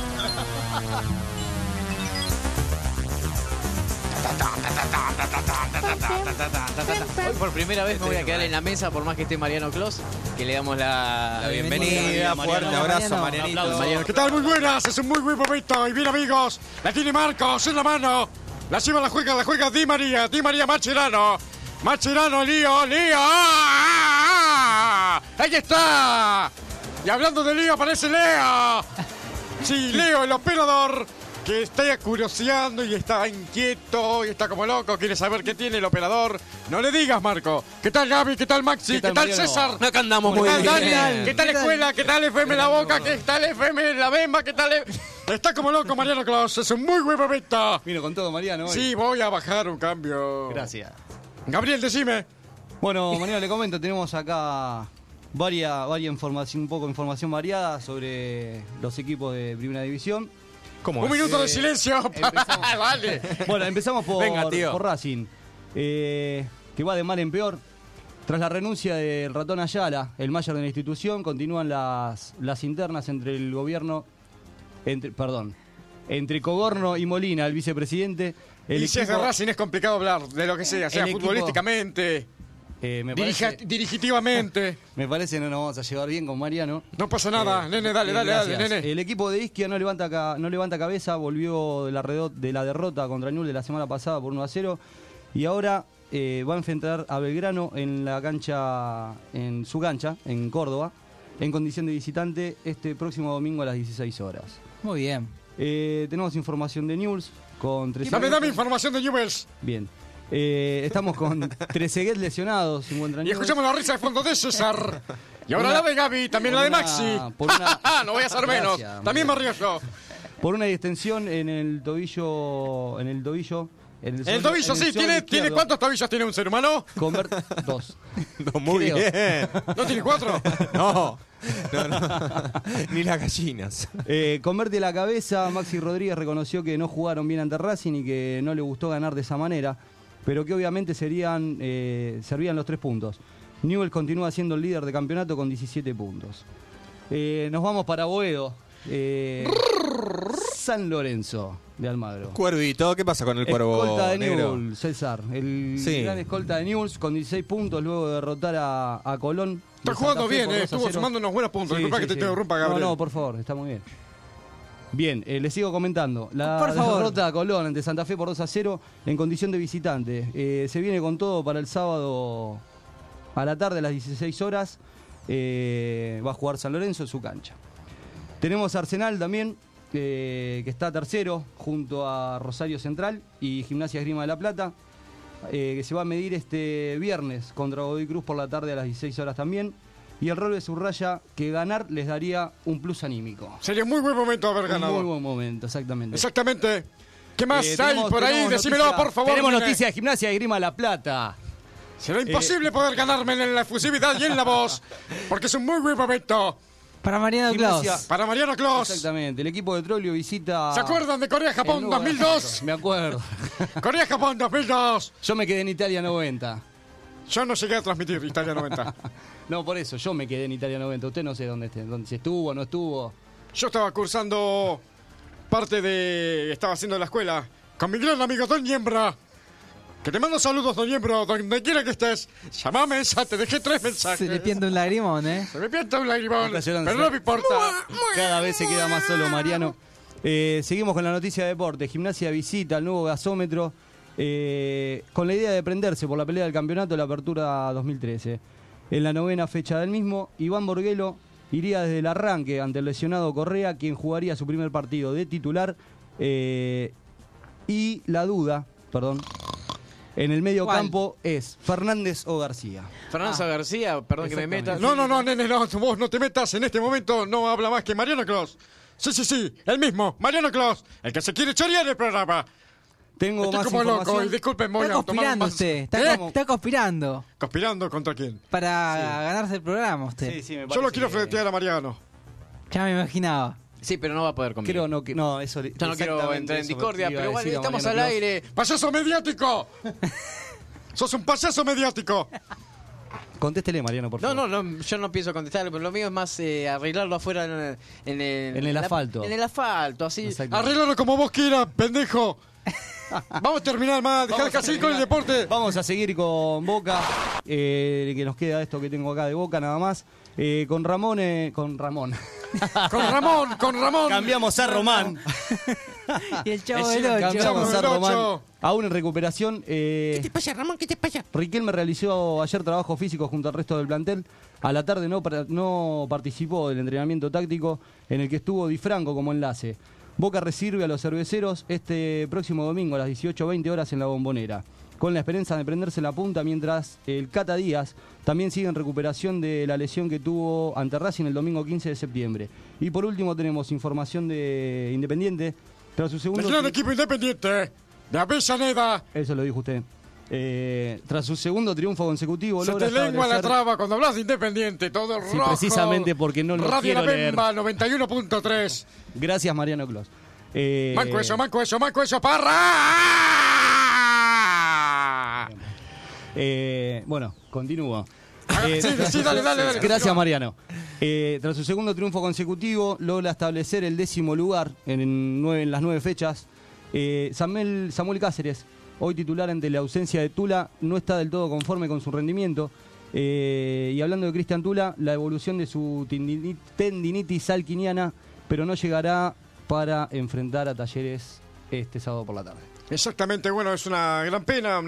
Hoy por primera vez me voy a quedar en la mesa, por más que esté Mariano Clos, que le damos la, La bienvenida, bienvenida, fuerte Mariano. abrazo, Mariano. Marianito. Mariano. ¿Qué tal? Muy buenas, es un muy buen momento. Y bien, amigos, la tiene Marcos en la mano. La lleva, la juega, la juega Di María, Di María Macherano. Macherano, lío, lío. ¡Ah! ¡Ahí está! Y hablando de lío, aparece Leo. Sí, Leo, el operador, que está curioseando y está inquieto y está como loco. Quiere saber qué tiene el operador. No le digas, Marco. ¿Qué tal, Gaby? ¿Qué tal, Maxi? ¿Qué ¿Qué tal, tal, Mariano? César? Acá andamos ¿Qué muy tal, bien. Daniel? ¿Qué tal ¿Qué tal? escuela? ¿Qué tal F M La Boca? ¿Qué tal F M La Bemba? ¿Qué tal? E- Está como loco Mariano Claus, es un muy buen momento. Vino con todo, Mariano. hoy. Sí, voy a bajar un cambio. Gracias. Gabriel, decime. Bueno, Mariano, le comento, tenemos acá varias, varias información, un poco de información variada sobre los equipos de Primera División. ¿Cómo Un es? minuto de silencio. empezamos. Vale. Bueno, empezamos por, Venga, tío. por Racing, eh, que va de mal en peor. Tras la renuncia del ratón Ayala, el mayor de la institución, continúan las, las internas entre el gobierno, entre, perdón, entre Cogorno y Molina, el vicepresidente. El Y si es de equipo- Racing es complicado hablar de lo que sea, sea El equipo- futbolísticamente, eh, me, dirija- parece, dirigitivamente. me parece no nos vamos a llevar bien con Mariano. No pasa nada, Eh, nene, dale, eh, dale, dale, gracias. nene. El equipo de Isquia no levanta, ca- no levanta cabeza, volvió de la, redo- de la derrota contra Newell's de la semana pasada por uno a cero y ahora eh, va a enfrentar a Belgrano en la cancha, en su cancha, en Córdoba, en condición de visitante este próximo domingo a las dieciséis horas. Muy bien. Eh, tenemos información de Newell's con trece. Dame, dame información de Newell's. Bien. Eh, estamos con Trezeguet lesionados. Se encuentran Y escuchamos la risa de fondo de César. Y ahora Una- la de Gaby, también por la de una- Maxi. por una- no voy a hacer menos. Gracias, También me hombre. río yo. Por una distensión en el tobillo. En el tobillo. En El sol- tobillo, en sí, sol ¿tiene, ¿tiene izquierdo. cuántos tobillos tiene un ser humano? Conver- dos. No, muy Creo. bien. ¿No tiene cuatro? No, no, no. Ni las gallinas. Eh, convierte la cabeza, Maxi Rodríguez reconoció que no jugaron bien ante Racing y que no le gustó ganar de esa manera, pero que obviamente serían, eh, servían los tres puntos. Newell's continúa siendo el líder de campeonato con diecisiete puntos. Eh, nos vamos para Boedo. Eh, San Lorenzo de Almagro. Cuervito, ¿qué pasa con el cuervo Escolta de negro? Newell's, César. El Sí. gran escolta de Newell's con dieciséis puntos luego de derrotar a, a Colón. Está de jugando Santa Fe bien, por eh. dos a Estuvo cero. sumando unos buenos puntos. Sí, Disculpa sí, que te sí. interrumpa, Gabriel. No, no, por favor, está muy bien. Bien, eh, les sigo comentando. La Por favor. derrota a Colón ante Santa Fe por dos a cero en condición de visitante. Eh, se viene con todo para el sábado a la tarde a las dieciséis horas. Eh, va a jugar San Lorenzo en su cancha. Tenemos Arsenal también, eh, que está tercero junto a Rosario Central y Gimnasia Esgrima de la Plata, eh, que se va a medir este viernes contra Godoy Cruz por la tarde a las dieciséis horas también. Y el Rolbe subraya que ganar les daría un plus anímico. Sería un muy buen momento haber Un ganado. muy buen momento, exactamente. Exactamente. ¿Qué más Eh, hay tenemos- por ahí? tenemos Decímelo, noticia- por favor. Tenemos dime. noticias de Gimnasia y Esgrima de la Plata. Será imposible poder ganarme en la efusividad y en la voz, porque es un muy buen momento. Para Mariano Gimnasia- Claus. Para Mariano Clos. Exactamente. El equipo de Trollio visita. ¿Se acuerdan de el Corea-Japón nuevo- dos mil dos? Me acuerdo. Corea-Japón dos mil dos. Yo me quedé en Italia noventa. Yo no llegué a transmitir Italia noventa. No, por eso, yo me quedé en Italia noventa. Usted no sé dónde esté, dónde si estuvo o no estuvo. Yo estaba cursando parte de... Estaba haciendo la escuela con mi gran amigo Don Niembra. Que te mando saludos, Don Niembro, donde quiera que estés. Llamame, esa, te dejé tres mensajes. Se le pierde un lagrimón, ¿eh? Se me pienta un lagrimón, Está llorando. pero no me importa. Cada vez se queda más solo Mariano. Eh, seguimos con la noticia de deporte. Gimnasia visita el nuevo gasómetro eh, con la idea de prenderse por la pelea del campeonato de la Apertura dos mil trece. En la novena fecha del mismo, Iván Borguelo iría desde el arranque ante el lesionado Correa, quien jugaría su primer partido de titular. Eh, y la duda, perdón, en el medio ¿Cuál? campo es Fernández o García. Fernando Ah. García, perdón que me Exactamente. meta. No, no, no, nene, no, vos no te metas. En este momento no habla más que Mariano Clos. Sí, sí, sí, el mismo, Mariano Clos, el que se quiere chorear el programa. Tengo Estoy más como loco información. y disculpen, voy Está a tomar un conspirando vaso. usted. Está, ¿Qué? co- está conspirando ¿Conspirando contra quién? para ganarse el programa usted. Sí, sí, me Yo parece lo quiero que- fletear a Mariano. Ya me imaginaba. Sí, pero no va a poder conmigo. Creo no, que, no, eso Yo no quiero exactamente entrar en eso discordia, iba a pero igual decir a estamos al Mariano Clos. aire. ¡Payaso mediático! ¡Sos un payaso mediático! Contéstele, Mariano, por No, favor. no, no, yo no pienso contestarle, pero lo mío es más eh, arreglarlo afuera en el, en el, En el la- asfalto. en el asfalto, así. Exacto. Arréglalo como vos quieras, pendejo. Vamos a terminar más, dejar Vamos que a así con el terminar. deporte. Vamos a seguir con Boca, eh, que nos queda esto que tengo acá de Boca nada más. Eh, con Ramón, eh, con Ramón. Con Ramón, con Ramón. Cambiamos a Román. Y el chavo Es- del ocho. Cambiamos a del Román. ocho. Aún en recuperación. Eh, ¿Qué te pasa, Ramón? ¿Qué te pasa? Riquelme realizó ayer trabajo físico junto al resto del plantel. A la tarde no, pra- no participó del entrenamiento táctico en el que estuvo Di Franco como enlace. Boca recibe a los cerveceros este próximo domingo a las dieciocho veinte horas en la Bombonera, con la esperanza de prenderse la punta, mientras el Cata Díaz también sigue en recuperación de la lesión que tuvo ante Racing el domingo quince de septiembre. Y por último tenemos información de Independiente. Tras su El segundo gran tri- equipo independiente de Avellaneda. Eso lo dijo usted. Eh, tras su segundo triunfo consecutivo, Se logra te lengua la establecer- traba cuando hablas de Independiente, todo Sí, rojo. precisamente porque no lo Radio quiero La leer. Bemba, noventa y uno punto tres. Gracias, Mariano Clos. Eh, Manco eso, manco eso, manco eso, parra. eh, bueno, continúo. Ah, Eh, sí, tras sí, su- dale, dale, dale. Gracias, Mariano. Eh, tras su segundo triunfo consecutivo, logra establecer el décimo lugar en, nueve, en las nueve fechas. Eh, Samuel, Samuel Cáceres, hoy titular ante la ausencia de Tula, no está del todo conforme con su rendimiento. Eh, y hablando de Cristian Tula, la evolución de su tendini- tendinitis alquiniana, pero no llegará para enfrentar a Talleres este sábado por la tarde. Exactamente, bueno, es una gran pena, una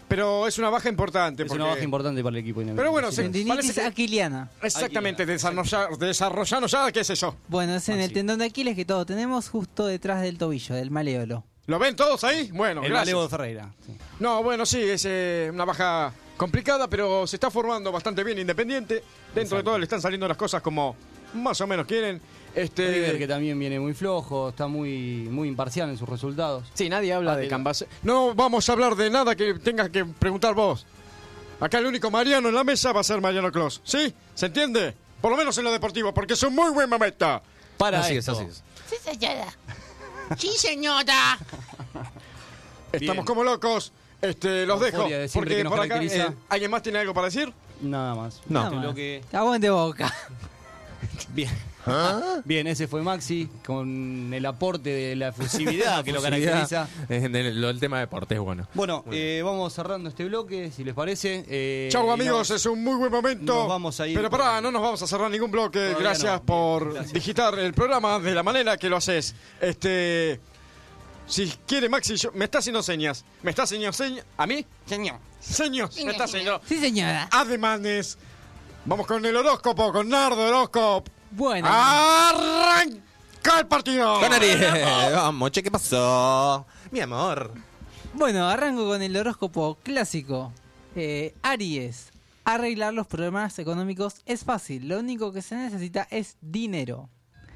pero es una baja importante. Es porque... una baja importante para el equipo. Pero bueno, se- Tendinitis parece que- aquiliana. Exactamente, desarrollar, desarrollando ya, ¿qué es eso? Bueno, es en Ah, el sí. tendón de Aquiles que todos tenemos justo detrás del tobillo, del maléolo. ¿Lo ven todos ahí? Bueno, El gracias. Malevo de Ferreira. Sí. No, bueno, sí, es eh, una baja complicada, pero se está formando bastante bien Independiente. Dentro Exacto. de todo le están saliendo las cosas como más o menos quieren. Este, River, que también viene muy flojo, está muy, muy imparcial en sus resultados. Sí, nadie habla de Atena. Cambaceres. No vamos a hablar de nada que tengas que preguntar vos. Acá el único Mariano en la mesa va a ser Mariano Clos. ¿Sí? ¿Se entiende? Por lo menos en lo deportivo, porque es un muy buen momento. Para Así es, esto. así es. Sí, señora. Sí, señora. Estamos Bien. como locos. Este, los La dejo. euforia de siempre Porque que nos por acá, caracteriza. eh, ¿alguien más tiene algo para decir? Nada más. No. Nada Este más. bloque- Aguante Boca. Bien. Bien, ese fue Maxi con el aporte de la efusividad que lo caracteriza. En el, lo- el tema de deporte es bueno. Bueno, eh, vamos cerrando este bloque, si les parece. Eh, Chau y amigos, nos- es un muy buen momento. nos vamos a ir Pero con- pará, no nos vamos a cerrar ningún bloque. Todavía Gracias no. por Bien, gracias. digitar el programa de la manera que lo haces. Este, si quiere Maxi, yo- me está haciendo señas. ¿Me está haciendo señas? ¿A mí? Señor. Señas, me está haciendo Sí, señora. ademanes. Vamos con el horóscopo, con Nardo Horóscopo. Bueno, ¡Arranca el partido! Con Ariel, vamos, che, ¿qué pasó? Mi amor. bueno, arranco con el horóscopo clásico. Eh, Aries. Arreglar los problemas económicos es fácil. Lo único que se necesita es dinero.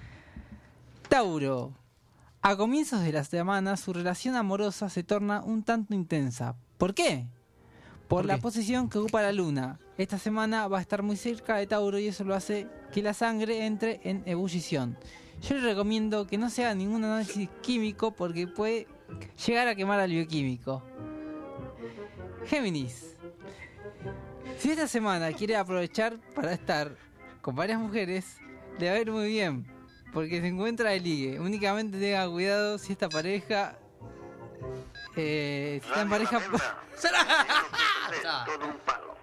Tauro. A comienzos de la semana su relación amorosa se torna un tanto intensa. ¿Por qué? Por, ¿Por la qué? posición que ocupa la luna. Esta semana va a estar muy cerca de Tauro y eso lo hace que la sangre entre en ebullición. Yo le recomiendo que no se haga ningún análisis químico porque puede llegar a quemar al bioquímico. Géminis. Si esta semana quiere aprovechar para estar con varias mujeres, le va a ir muy bien. Porque se encuentra de ligue. Únicamente tenga cuidado si esta pareja... Eh, si está en pareja... Todo un palo.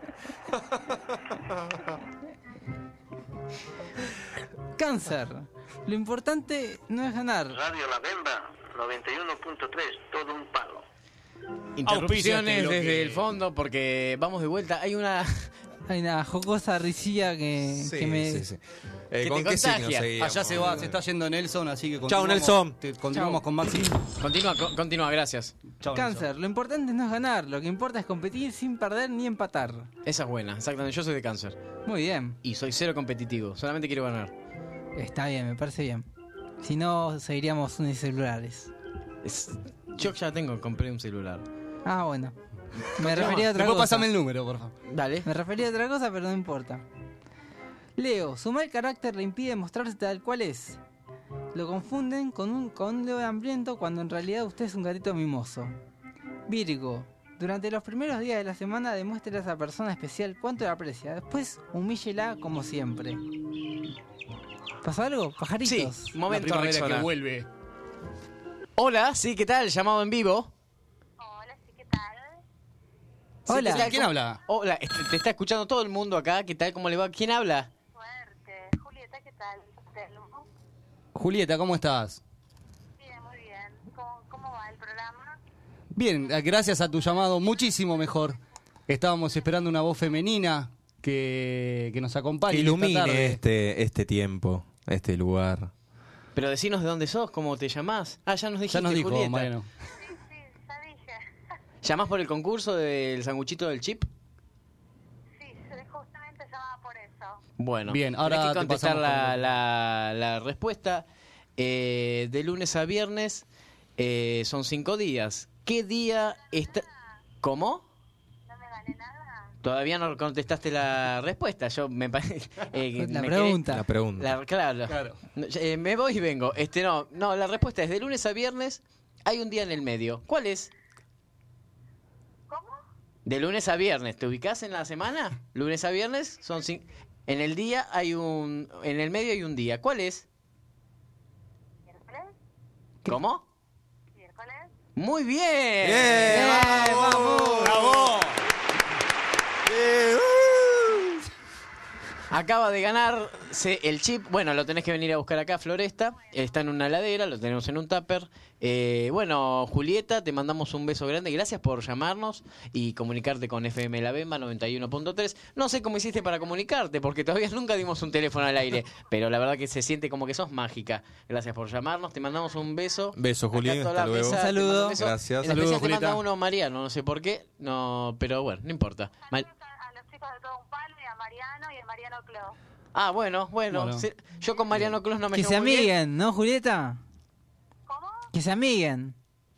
Cáncer. Lo importante no es ganar. Radio La Bemba, noventa y uno punto tres, todo un palo. Interrupciones Auspíciate, desde bloque. el fondo porque vamos de vuelta. Hay una... Hay una jocosa risilla que, que me... sí, sí. Eh, que ¿Con te qué signo contagia. seguíamos? Allá se va, se está yendo Nelson, así que Chau, continuamos, Nelson. te- continuamos Chau. con Maxi. Continúa, co- continúa, gracias. Chau, Cáncer. Nelson. Lo importante no es ganar. Lo que importa es competir sin perder ni empatar. Esa es buena, exactamente. Yo soy de cáncer. Muy bien. Y soy cero competitivo. Solamente quiero ganar. Está bien, me parece bien. Si no, seguiríamos unicelulares. Es- Yo ya tengo, compré un celular. Ah, bueno. Me refería a otra Después cosa. pasame el número, por favor. Dale. Me refería a otra cosa, pero no importa. Leo, su mal carácter le impide mostrarse tal cual es. Lo confunden con un, con un león hambriento cuando en realidad usted es un gatito mimoso. Virgo, durante los primeros días de la semana demuestre a esa persona especial cuánto la aprecia. Después humíllela como siempre. ¿Pasó algo? Pajaritos. Sí, La momento primavera Rexona. que vuelve. Hola, sí, ¿qué tal? Llamado en vivo. Hola, sí, ¿qué tal? Hola. ¿qué tal? ¿Quién habla? Hola, este, te está escuchando todo el mundo acá. ¿Qué tal? ¿Cómo le va? ¿Quién habla? Suerte. Julieta, ¿qué tal? Telmo. Julieta, ¿cómo estás? Bien, muy bien. ¿Cómo, cómo va el programa? Bien, eh, gracias a tu llamado, muchísimo mejor. Estábamos esperando una voz femenina que, que nos acompañe. Que esta ilumine tarde. este, este tiempo, este lugar. Pero decinos de dónde sos, cómo te llamás. Ah, ya nos dijiste, Ya nos dijo, Julieta. Mariano. Sí, sí, ya dije. ¿Llamás por el concurso del sanguchito del chip? Sí, justamente llamaba por eso. Bueno, Bien, ahora tenés te que contestar pasamos la, con- la- la respuesta. Eh, de lunes a viernes eh, son cinco días. ¿Qué día está...? ¿Cómo? ¿No me gané nada? Todavía no contestaste la respuesta. Yo me parece... eh, La me pregunta. La pregunta. quedé- la- claro. Claro. No, eh, me voy y vengo. Este no, no, la respuesta es de lunes a viernes hay un día en el medio. ¿Cuál es? ¿Cómo? De lunes a viernes. ¿Te ubicás en la semana? Lunes a viernes son cinco... En el día hay un... En el medio hay un día. ¿Cuál es? ¿Miércoles? ¿Cómo? ¿Miércoles? Muy bien. ¡Bien! ¡Vamos! ¡Bravo! acaba de ganarse el chip. Bueno, lo tenés que venir a buscar acá, Floresta. Está en una heladera, lo tenemos en un tupper. Eh, bueno, Julieta, te mandamos un beso grande. Gracias por llamarnos y comunicarte con F M La Bemba noventa y uno punto tres. No sé cómo hiciste para comunicarte, porque todavía nunca dimos un teléfono al aire. Pero la verdad que se siente como que sos mágica. Gracias por llamarnos. Te mandamos un beso. Beso, Juli. Acá toda la Hasta luego. mesa, Un te saludo. mando un beso. Gracias. En Saludos, especial te manda Julieta. uno Mariano, no sé por qué. No, pero bueno, no importa. Ma- Saludos a, a los chicos de Todo un Palo y a Mariano y a Mariano Clo. Ah, bueno, bueno. Bueno. Se- yo con Mariano Cruz no me Que llevo se muy bien. amiguen, ¿no, Julieta? ¿Cómo? Que se amiguen.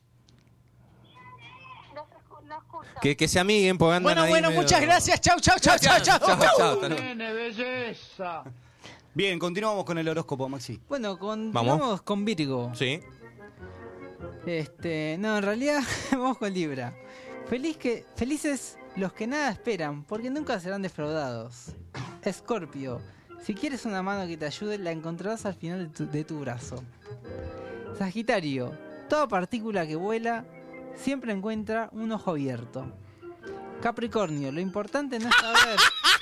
No, se escu- no escucho. Que, que se amiguen, porque andan Bueno, ahí bueno, medio- muchas gracias. Chau, chau, chau, chau, chau. Chao, chao, hasta luego. Bien, continuamos con el horóscopo, Maxi. Bueno, con, Vamos. vamos con Virgo. Sí. Este, no, en realidad vamos con Libra. Feliz que, felices los que nada esperan, porque nunca serán defraudados. Escorpio, si quieres una mano que te ayude, la encontrarás al final de tu, de tu brazo. Sagitario, toda partícula que vuela siempre encuentra un ojo abierto. Capricornio, lo importante no es saber.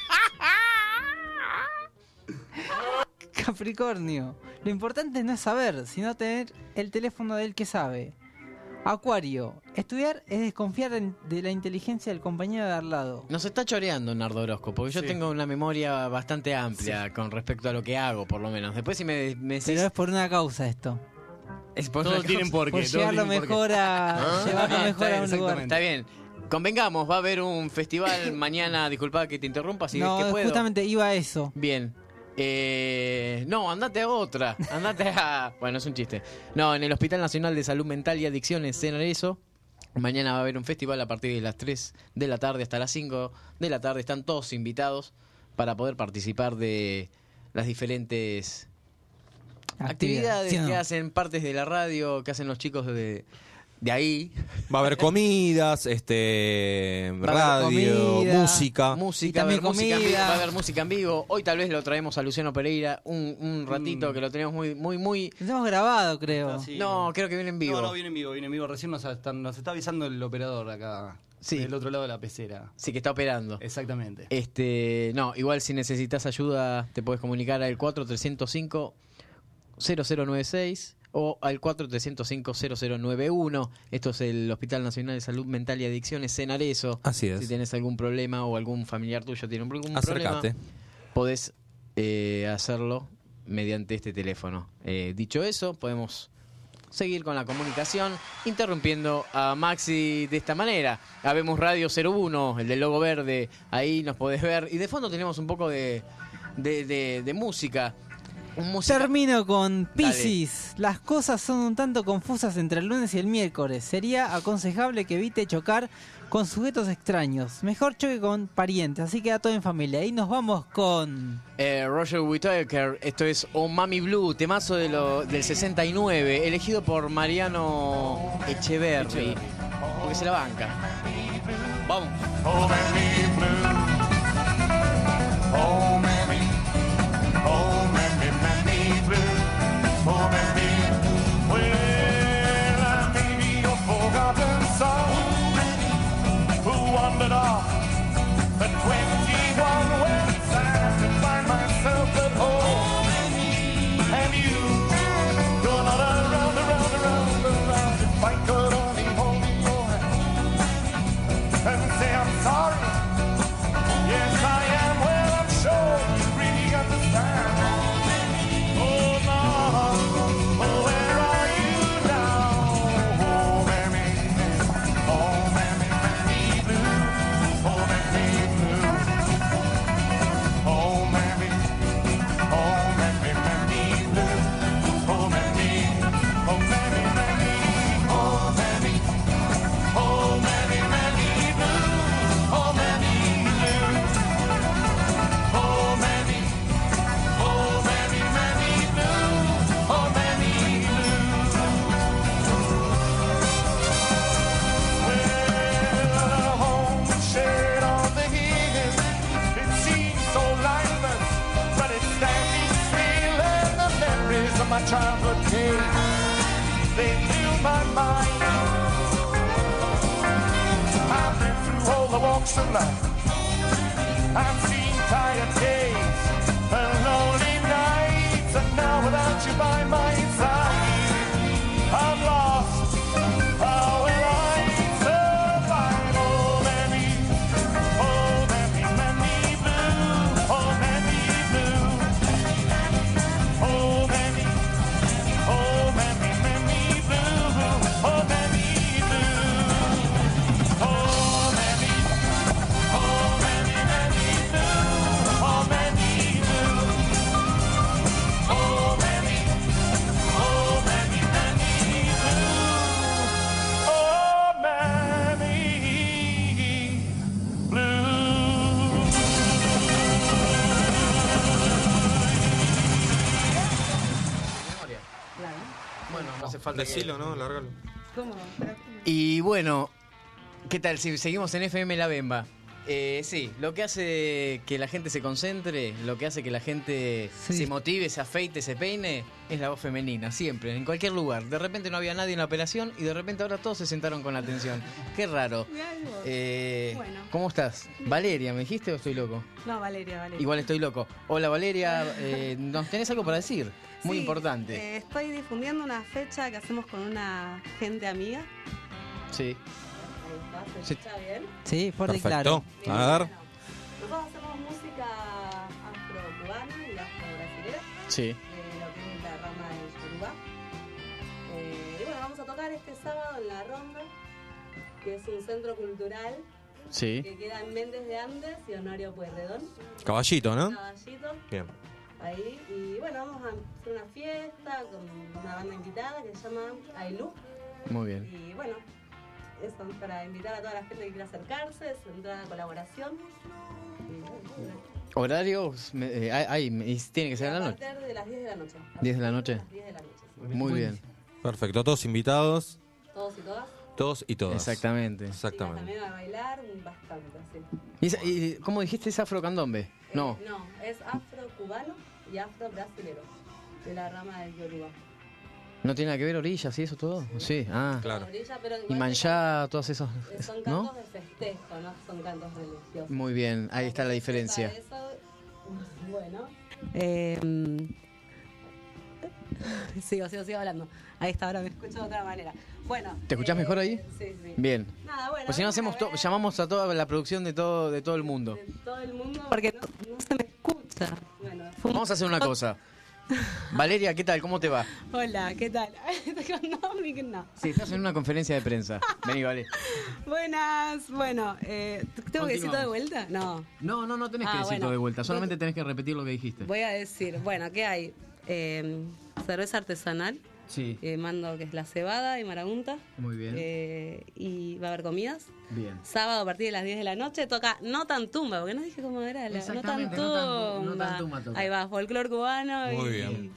Capricornio, lo importante no es saber, sino tener el teléfono del que sabe. Acuario, estudiar es desconfiar en- de la inteligencia del compañero de al lado. Nos está choreando Nardo Orozco, porque yo Sí. tengo una memoria bastante amplia con respecto a lo que hago, por lo menos. Después si me, me decís... Pero es por una causa esto. es por Todos una tienen causa. por qué. Por todos llevarlo tienen por qué. mejor a, Ah, llevarlo bien, mejor está a un bien, lugar. Está bien. Convengamos, va a haber un festival mañana, disculpa que te interrumpa, si No, es que puedo. justamente iba a eso. Bien. Eh, no, andate a otra. Andate a... Bueno, es un chiste. No, en el Hospital Nacional de Salud Mental y Adicciones en Arezzo. Mañana va a haber un festival a partir de las tres de la tarde hasta las cinco de la tarde. Están todos invitados para poder participar de las diferentes actividades ¿sí o no? que hacen partes de la radio, que hacen los chicos de, de ahí. Va a haber comidas, este, Va a haber radio, comida, música. Música, Y va a haber también música en vivo, comida. va a haber música en vivo. Hoy tal vez lo traemos a Luciano Pereira un, un ratito Mm. que lo tenemos muy, muy, muy... Lo hemos grabado, creo. Sí. No, creo que viene en vivo. No, no, viene en vivo, viene en vivo. Recién nos, está, nos está avisando el operador acá. Sí. Del otro lado de la pecera. Sí, que está operando. Exactamente. Este, no, igual si necesitas ayuda te puedes comunicar al cuatro tres cero cinco cero cero nueve seis o al cuatro tres cero cinco cero cero nueve uno. Esto es el Hospital Nacional de Salud Mental y Adicciones en Arezzo. Así es. Si tienes algún problema o algún familiar tuyo tiene algún Acércate. problema, podés eh, hacerlo mediante este teléfono. Eh, dicho eso, podemos seguir con la comunicación, interrumpiendo a Maxi de esta manera. Habemos Radio cero uno, el del logo verde, ahí nos podés ver. Y de fondo tenemos un poco de, de, de, de música. Un música- Termino con Piscis. Las cosas son un tanto confusas entre el lunes y el miércoles. Sería aconsejable que evite chocar con sujetos extraños. Mejor choque con parientes, así queda todo en familia. Y nos vamos con... Eh, Roger Whittaker, esto es Oh Mami Blue, temazo de lo, del sesenta y nueve, elegido por Mariano Echeverri, porque se la banca. Vamos. Oh, Mammy Blue. Oh, Mammy. Oh, Mammy, Mammy Blue. Oh, Mammy. Well, I may be a forgotten son who wandered off at twenty-one when it's time to find myself at home. And you, you're not around, around, around, around. If I could only hold your hand and say I'm sorry. Yes, I am. Well, I'm sure you really understand. Oh, no. Oh, where are you now? Oh, Mammy. Oh, Mammy, Mammy Blue. Oh, Mammy Blue. Oh, Mammy. Oh, Mammy, Mammy Blue. Oh, Mammy. Oh, Mammy, Mammy. Oh, Mammy. Oh, Mammy, Mammy Blue. Oh, Mammy Blue. Oh, Mammy. Oh, Mammy, Mammy Blue. Oh, Mammy Blue. Well, a home shed on the hill. It seems so lifeless, but it's standing still, and the memories of my childhood days, they fill my mind. I've been through all the walks of life. I've seen tired days, falta. Decilo, ¿no? Lárgalo. ¿Cómo? Y bueno, ¿qué tal? Si seguimos en F M La Bemba. Eh, sí, lo que hace que la gente se concentre, lo que hace que la gente Sí. se motive, se afeite, se peine, es la voz femenina, siempre, en cualquier lugar. De repente no había nadie en la operación y de repente ahora todos se sentaron con atención. Qué raro. Eh, Bueno. ¿Cómo estás? Valeria, ¿me dijiste o estoy loco? No, Valeria, Valeria. Igual estoy loco. Hola Valeria, eh, ¿nos tenés algo para decir? Muy Sí, importante. eh, estoy difundiendo una fecha que hacemos con una gente amiga. Sí. Ahí está, ¿se Sí. escucha bien? Sí, fuerte y Perfecto. claro. A ver. Nosotros hacemos música afro-cubana y afro-brasilera, Sí. de lo que es la rama del Yoruba. Eh, y bueno, vamos a tocar este sábado en La Ronda, que es un centro cultural Sí. que queda en Méndez de Andes y Honorio Pueyrredón. Caballito, ¿no? Caballito. Bien. Ahí, y bueno, vamos a hacer una fiesta con una banda invitada que se llama Ailú. Muy bien. Y bueno, eso para invitar a toda la gente que quiera acercarse, es entrada a colaboración. Y bueno, ¿Horarios? Me- eh, hay, hay- y tiene que ser a la a noche. partir de las diez de la noche. ¿diez de la noche? A las diez de la noche, sí. Muy bien. Perfecto. Todos invitados. Todos y todas. Todos y todas. Exactamente. Chicas Exactamente. también a bailar, bastante, sí. ¿Y, esa- y cómo dijiste? ¿Es afrocandombe? No. Eh, no, es afro-cubano y afro-brasilero, de la rama del Yoruba. ¿No tiene nada que ver orillas y eso todo? Sí, ah. Claro. Orilla, pero Y igual manchá, todos esos. se- Son ¿No? cantos de festejo, no son cantos religiosos. Muy bien, ahí está la diferencia. Eso, bueno. Eh, sigo, sigo, sigo hablando. Ahí está, ahora me escucho de otra manera. Bueno. ¿Te escuchás eh, mejor ahí? Sí, sí. Bien. Nada, bueno. Pues si no vamos a hacemos to- ver llamamos a toda la producción de todo de todo el mundo. de todo el mundo porque no, no se me escucha. Bueno, fue un- Vamos a hacer una cosa. Valeria, ¿qué tal? ¿Cómo te va? Hola, ¿qué tal? no, mi- no. Sí, estás en una conferencia de prensa. Vení, vale. Buenas, bueno, eh, ¿tengo que decir todo de Continuamos. vuelta? No. No, no, no tenés que Ah, decir bueno. todo de vuelta, solamente tenés que repetir lo que dijiste. Voy a decir, bueno, ¿qué hay? Eh, cerveza artesanal, Sí, eh, mando que es la cebada y marabunta. muy bien. Eh, y va a haber comidas. Bien. Sábado a partir de las diez de la noche toca No Tan Tumba, porque no dije cómo era la No Tan Exactamente, No Tan- No Tumba. Tan Tumba toca. Ahí va, folclor cubano Muy y bien.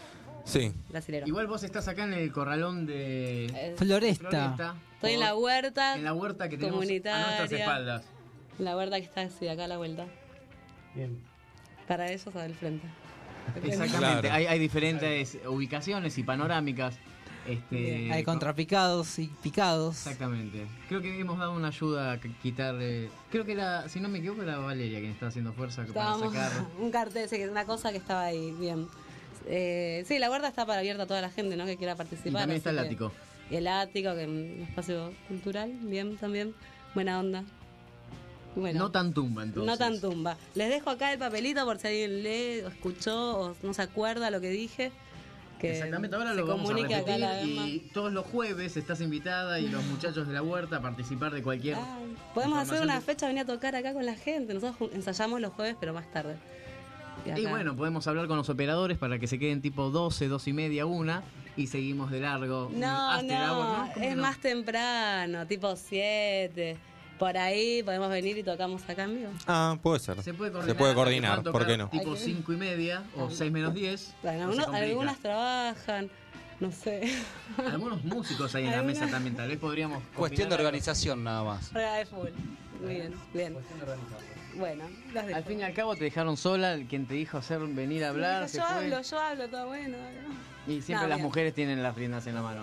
Sí. brasilero. Igual vos estás acá en el corralón de Eh, Floresta. Estoy en la huerta, en la huerta que tenemos a comunitaria. nuestras espaldas. la huerta que está así, acá a la vuelta. Bien. Para ellos al frente. Exactamente, Claro. hay, hay diferentes ubicaciones y panorámicas. Este, Hay contrapicados y picados. Exactamente. Creo que hemos dado una ayuda a quitarle. Creo que era, si no me equivoco, era Valeria quien está haciendo fuerza para Estábamos sacar. un cartel, sí, una cosa que estaba ahí, bien. Eh, sí, la huerta está para abierta a toda la gente, ¿no? Que quiera participar. Y también así está el que- ático. Y el ático, que es un espacio cultural, bien también. Buena onda. Bueno, No tan tumba, entonces. no tan tumba. Les dejo acá el papelito por si alguien lee o escuchó o no se acuerda lo que dije. Que Exactamente, ahora se lo vamos a comunique acá a la repetir Bemba. y todos los jueves estás invitada y los muchachos de la huerta a participar de cualquier... Ay, podemos hacer información una de- fecha, venir a tocar acá con la gente. Nosotros ju- ensayamos los jueves, pero más tarde. Y acá. bueno, podemos hablar con los operadores para que se queden tipo doce, doce y media, una y seguimos de largo. un No, after no, hour, ¿no? ¿Cómo es que no? más temprano, tipo siete. Por ahí podemos venir y tocamos acá en vivo. Ah, puede ser. Se puede Se coordinar, puede que coordinar, puedan ¿por qué tocar no? Tipo Hay que- cinco y media o seis menos diez. Bueno, o se algunos- complica. algunas trabajan, no sé. Algunos músicos ahí en la Algunas- mesa también, tal vez podríamos. Cuestión de combinar- organización nada más. Juega de full. Muy bien, bien. Bueno, las dejo. Al fin y al cabo te dejaron sola, el quien te dijo hacer venir a hablar. Sí, se yo fue. hablo, yo hablo, todo bueno. Y siempre No, las bien. mujeres tienen las riendas en la mano.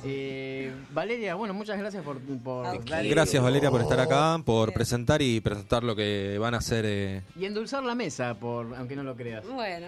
Eh, Valeria, bueno, muchas gracias por, por A usted. dar- Gracias Valeria por estar acá, por presentar y presentar lo que van a hacer eh, y endulzar la mesa, por aunque no lo creas. Bueno,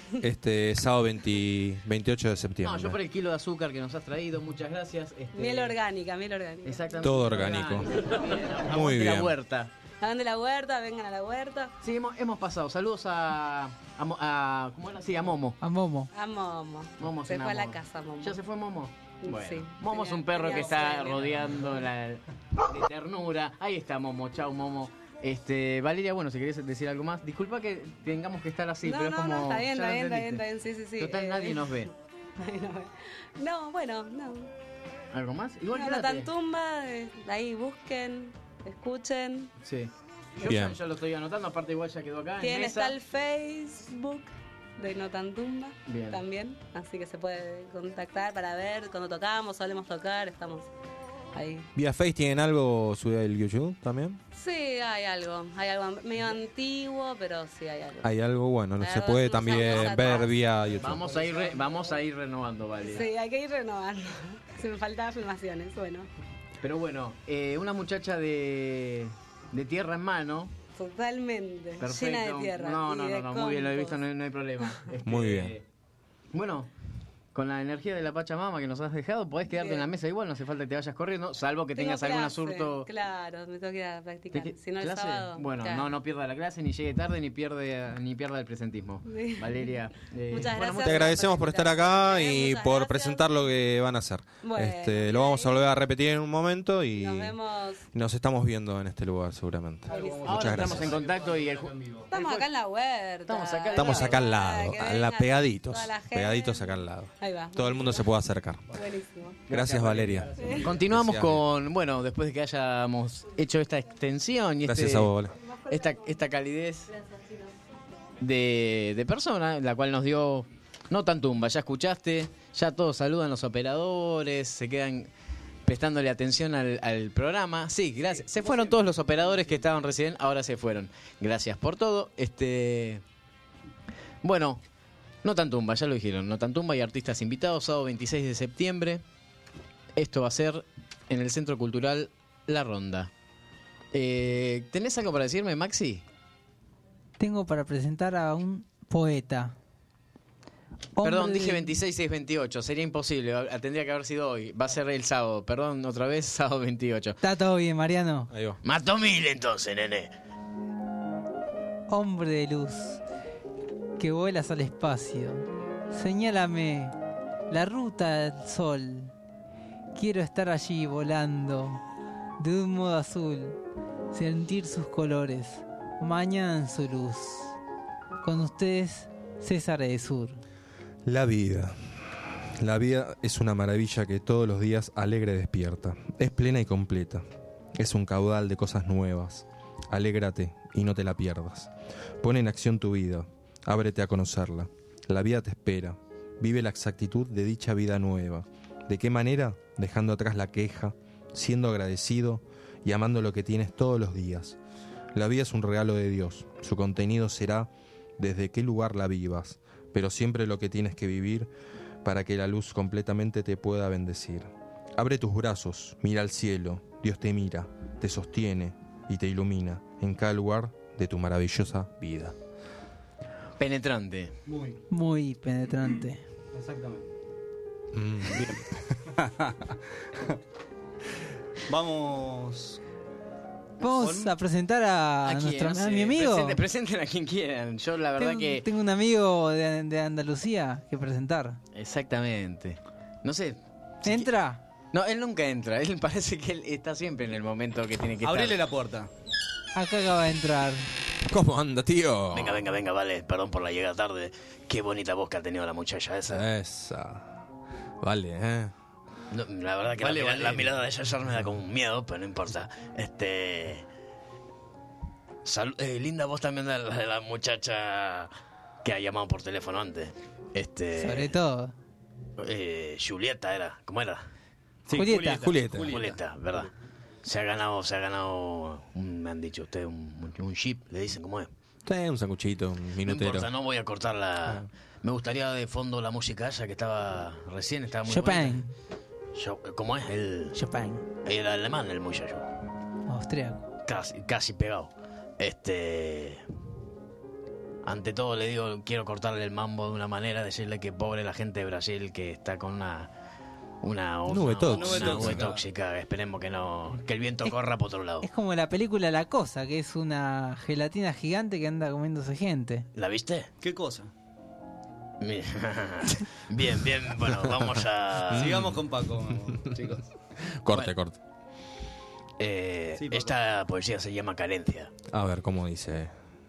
este sábado veinte veintiocho de No, septiembre. yo por el kilo de azúcar que nos has traído, muchas gracias. Este, miel orgánica, miel orgánica. Exactamente. Todo orgánico. Muy Muy bien. La bien. huerta. Hagan de la huerta, vengan a la huerta. Sí, hemos, hemos pasado. Saludos a, a, Mo- a- ¿cómo era? Sí, a Momo. A Momo. A Momo. Momo Se se fue a la enamoró. casa, Momo. ¿Ya se fue Momo? Bueno, Sí, Momo es tenía- un perro tenía que está sueño. rodeando la, de ternura. Ahí está Momo, chau Momo. Este, Valeria, bueno, si querés decir algo más, disculpa que tengamos que estar así, no, pero es no, como. no, está bien, ya está lo bien, está bien, entendiste. está bien, sí, sí, sí. Total, eh, nadie nos ve. Nadie nos ve. No, bueno, no. ¿Algo más? Igual No, quédate. no tan tumba, eh, ahí busquen, escuchen. Sí. Yo Bien. ya, ya lo estoy anotando, aparte igual ya quedó acá en Tiene, mesa. está el Facebook de Notantumba Bien. también, así que se puede contactar para ver cuando tocamos, solemos tocar, estamos ahí. ¿Vía Face tienen algo subido al YouTube también? Sí, hay algo, hay algo medio antiguo, pero sí hay algo. Hay algo bueno, no Hay se algo puede de unos años también atrás. ver vía YouTube. Vamos a ir, re- vamos a ir renovando, vale. Sí, hay que ir renovando. Se me faltaban filmaciones, bueno. Pero bueno, eh, una muchacha de, de tierra en mano. Totalmente, Perfecto. llena de tierra. No, y no, de no, no, muy bien, lo he visto, compost. no, hay- no hay problema. Este, Muy bien. Bueno, con la energía de la Pachamama que nos has dejado, podés quedarte Bien. en la mesa igual, no hace falta que te vayas corriendo, salvo que Tengo tengas algún clase, asurto. Claro, me tengo que ir a practicar. ¿De qué- Si no el clase? sábado. Bueno, claro. no, no pierda la clase, ni llegue tarde, ni pierde, ni pierda el presentismo. Sí. Valeria. eh, Muchas bueno, gracias. Te agradecemos por estar acá y Muchas por gracias. presentar lo que van a hacer. Bueno, este, lo vamos a volver a repetir en un momento y Nos vemos. nos estamos viendo en este lugar seguramente. Buenísimo. Ahora Muchas estamos gracias. en contacto y el, ju- Estamos acá en la huerta. Estamos acá- Estamos acá al lado, Que a la, venga pegaditos, toda la gente. pegaditos acá al lado. Ahí va. Todo el mundo se puede acercar. Buenísimo. Gracias, Valeria. Continuamos Gracias. con, bueno, después de que hayamos hecho esta extensión y Gracias este, a vos, Vale. esta, esta calidez de, de persona, la cual nos dio no tan tumba, ya escuchaste, ya todos saludan los operadores, se quedan prestándole atención al, al programa. Sí, gracias. Se fueron todos los operadores que estaban recién, ahora se fueron. Gracias por todo. Este, bueno, no tan tumba, ya lo dijeron, no tan tumba y artistas invitados, sábado veintiséis de septiembre. Esto va a ser en el Centro Cultural La Ronda. Eh, ¿Tenés algo para decirme, Maxi? Tengo para presentar a un poeta. Hombre Perdón, dije de- veintiséis, seis, veintiocho. Sería imposible, ah, tendría que haber sido hoy. Va a ser el sábado, perdón, otra vez, sábado veintiocho. Está todo bien, Mariano. Ahí va. Mato mil entonces, nene. Hombre de luz, que vuelas al espacio. Señálame la ruta del sol. Quiero estar allí volando, de un modo azul, sentir sus colores, mañana en su luz. Con ustedes, César de Sur. La vida. La vida es una maravilla que todos los días alegre despierta. Es plena y completa. Es un caudal de cosas nuevas. Alégrate y no te la pierdas. Pon en acción tu vida. Ábrete a conocerla. La vida te espera. Vive la exactitud de dicha vida nueva. ¿De qué manera? Dejando atrás la queja, siendo agradecido y amando lo que tienes todos los días. La vida es un regalo de Dios. Su contenido será desde qué lugar la vivas, pero siempre lo que tienes que vivir para que la luz completamente te pueda bendecir. Abre tus brazos, mira al cielo, Dios te mira, te sostiene y te ilumina en cada lugar de tu maravillosa vida. Penetrante. Muy. Muy penetrante. Exactamente. Mm, bien. Vamos. Vamos Con- a presentar a, ¿A quién? nuestro No a sé, mi amigo. presente- presenten a quien quieran. Yo la verdad tengo, que... tengo un amigo de, de Andalucía que presentar. Exactamente. No sé. ¿Entra? No, él nunca entra. Él parece que él está siempre en el momento que tiene que estar. Abrile la puerta. Acá acaba de entrar. ¿Cómo anda, tío? Venga, venga, venga, vale. Perdón por la llegada tarde. Qué bonita voz que ha tenido la muchacha esa. Esa. Vale, ¿eh? No, la verdad que Vale, la, mira- vale. la mirada de César me da como un miedo, pero no importa. Este. Sal- eh, linda voz también de la, de la muchacha que ha llamado por teléfono antes. Este. Sobre todo. Eh, Julieta era. ¿Cómo era? Sí, Julieta. Julieta. Julieta, ¿verdad? Se ha ganado, se ha ganado. un- me han dicho ustedes, un, un chip, le dicen cómo es. Sí, un sanguchito, un No minutero. importa, no voy a cortar la. Me gustaría de fondo la música esa que estaba recién, estaba muy Chopin. bonita. Yo- ¿Cómo es? El, Chopin. era alemán el muchacho. Austriaco. Casi, casi pegado. Este. Ante todo le digo, quiero cortarle el mambo de una manera, decirle que pobre la gente de Brasil que está con una. Una Nube una- tóxica. una nube tóxica. tóxica. Esperemos que no. Que el viento corra por otro lado. Es como la película La Cosa, que es una gelatina gigante que anda comiéndose gente. ¿La viste? ¿Qué cosa? Mi- Bien, bien, bueno, vamos a. Sigamos con Paco, chicos. Corte, corte. Eh, Sí, Paco. esta poesía se llama Carencia. A ver, ¿cómo dice?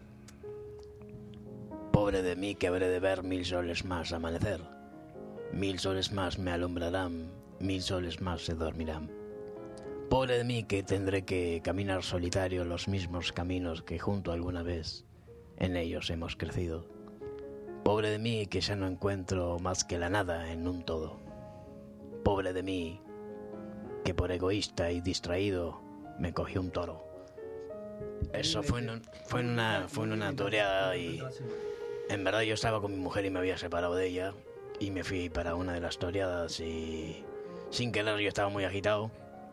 Pobre de mí que habré de ver mil soles más amanecer. Mil soles más me alumbrarán, mil soles más se dormirán. Pobre de mí que tendré que caminar solitario los mismos caminos que junto alguna vez en ellos hemos crecido. Pobre de mí que ya no encuentro más que la nada en un todo. Pobre de mí que por egoísta y distraído me cogió un toro. Eso fue en, fue en una, fue en una toreada y en verdad yo estaba con mi mujer y me había separado de ella y me fui para una de las toreadas y sin querer yo estaba muy agitado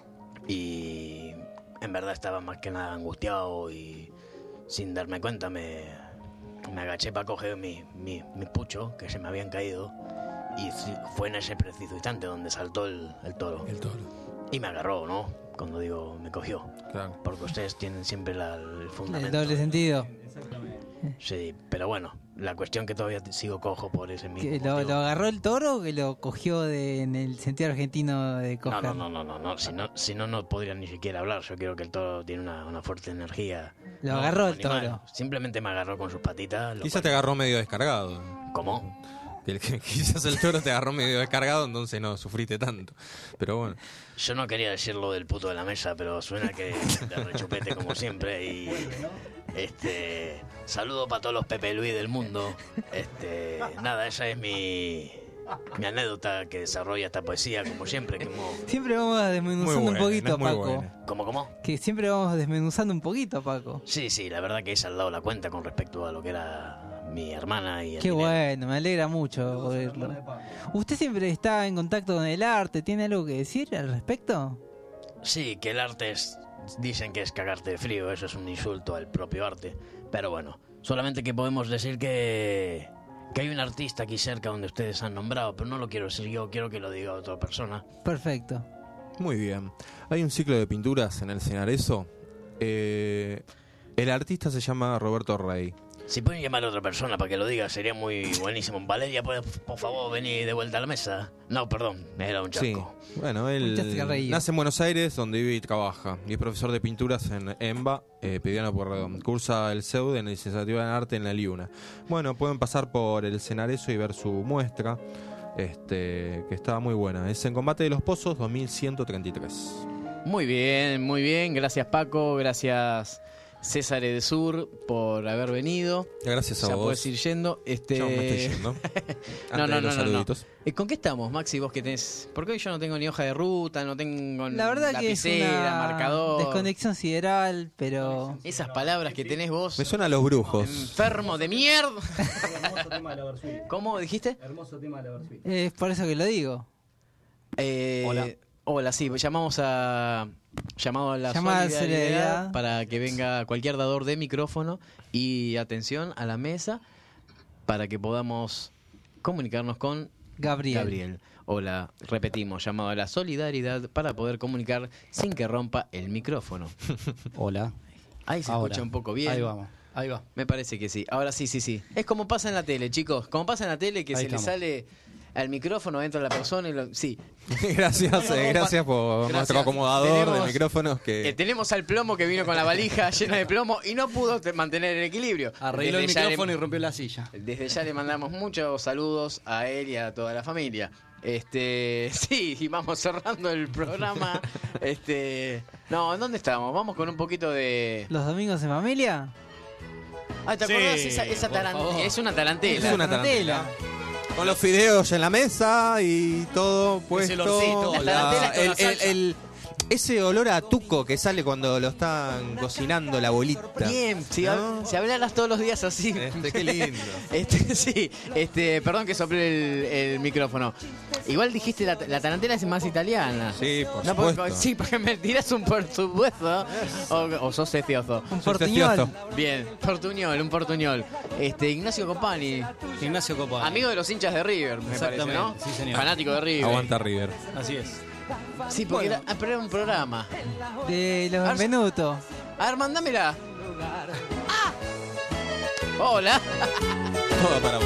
y en verdad estaba más que nada angustiado y sin darme cuenta me, me agaché para coger mi, mi, mi pucho que se me habían caído y fue en ese preciso instante donde saltó el, el toro. El toro. Y me agarró, ¿no? Cuando digo me cogió. Claro. Porque ustedes tienen siempre la, el fundamento. El doble sentido. Sí, pero bueno, la cuestión que todavía sigo cojo por ese mismo ¿Que lo, motivo. lo agarró el toro o que lo cogió de, en el sentido argentino de coger? No, no, no, no, no, no. Si no, si no, no podría ni siquiera hablar. Yo creo que el toro tiene una, una fuerte energía. Lo No, agarró el animal. toro. Simplemente me agarró con sus patitas. lo Quizás cual- te agarró medio descargado. ¿Cómo? Que el- que Quizás el toro te agarró medio descargado, entonces no sufriste tanto. Pero bueno. Yo no quería decir lo del puto de la mesa, pero suena que de rechupete como siempre y este saludo para todos los Pepe Luis del mundo. Este, nada, esa es mi mi anécdota que desarrolla esta poesía como siempre, como Siempre vamos desmenuzando Muy un buena, poquito, es muy Paco. buena. ¿Cómo, cómo? Que siempre vamos desmenuzando un poquito, Paco. Sí, sí, la verdad que he saldado la cuenta con respecto a lo que era mi hermana y el Qué dinero. bueno, me alegra mucho oírlo. ¿Usted siempre está en contacto con el arte? ¿Tiene algo que decir al respecto? Sí, que el arte es, dicen que es cagarte de frío, eso es un insulto al propio arte. Pero bueno, solamente que podemos decir que, que hay un artista aquí cerca donde ustedes han nombrado, pero no lo quiero decir yo, quiero que lo diga otra persona. Perfecto. Muy bien. Hay un ciclo de pinturas en el Cenareso. Eh, el artista se llama Roberto Rey. Si pueden llamar a otra persona para que lo diga, sería muy buenísimo. Valeria, ¿puede, por favor, venir de vuelta a la mesa? No, perdón, era un Sí, chasco. bueno, Un él chascarrillo. nace en Buenos Aires, donde vive y trabaja. Y es profesor de pinturas en EMBA, eh, Pediano Pueyrredón. Cursa el C E U de Licenciatura en Arte en la Liuna. Bueno, pueden pasar por el Cenareso y ver su muestra, este, que está muy buena. Es en Combate de los Pozos dos mil ciento treinta y tres. Muy bien, muy bien. Gracias, Paco. Gracias, César de Sur, por haber venido. Gracias a ya vos. puedes ir yendo. Este... Yo me estoy yendo. no, Antes no, de no, los no, no. saluditos. Eh, ¿Con qué estamos, Maxi? Vos que tenés. Porque hoy yo no tengo ni hoja de ruta, no tengo La verdad que es lapicera, una marcador. desconexión sideral, pero... Esas palabras que tenés vos. Me suena a los brujos. Enfermo de mierda. Hermoso tema de la Versuit. ¿Cómo dijiste? Hermoso tema de la Versuit. Es por eso que lo digo. Eh, Hola. Hola, sí, llamamos a llamado a la Llamada a la solidaridad solidaridad. para que venga cualquier dador de micrófono y atención a la mesa para que podamos comunicarnos con Gabriel. Gabriel. Hola, repetimos, llamado a la solidaridad para poder comunicar sin que rompa el micrófono. Hola. Ahí se Ahora. escucha un poco bien. Ahí vamos. Ahí va. Me parece que sí. Ahora sí, sí, sí. Es como pasa en la tele, chicos. Como pasa en la tele que Ahí se le estamos. sale al micrófono dentro de la persona y lo... Sí. Gracias, eh, gracias por Gracias. nuestro acomodador Tenemos- de micrófonos que... Eh, tenemos al plomo que vino con la valija llena de plomo y no pudo te- mantener el equilibrio. Arregló el Desde ya micrófono le- y rompió la silla. Desde ya le mandamos muchos saludos a él y a toda la familia. Este, sí, y vamos cerrando el programa. Este, no, ¿en dónde estamos? Vamos con un poquito de. ¿Los domingos en familia? Ah, ¿te Sí, acordás? Esa, esa por taran- favor. Es una tarantela. Es una tarantela. Con los fideos en la mesa y todo puesto. olorcito. La la- tarantela con el- la el- salsa. el- ese olor a tuco que sale cuando lo están cocinando la bolita. Bien, si, ¿No? hab- si hablaras todos los días así. Este, qué lindo. Este, sí, este, perdón que soplé el, el micrófono. Igual dijiste la, la tarantela es más italiana. Sí, por No, porque- supuesto. sí, porque me tiras un por supuesto. O, o sos cecioso. Un Soy portuñol. testioso. Bien, portuñol, un portuñol. Este, Ignacio Copani, Ignacio Copa. amigo de los hinchas de River, me parece, Exactamente, ¿no? sí, señor. Fanático de River. Aguanta River. Así es. Sí, porque era, ah, pero era un programa. De los A ver si- Benvenuto. A ver, mándamela. ¡Ah! Hola. Todo para vos.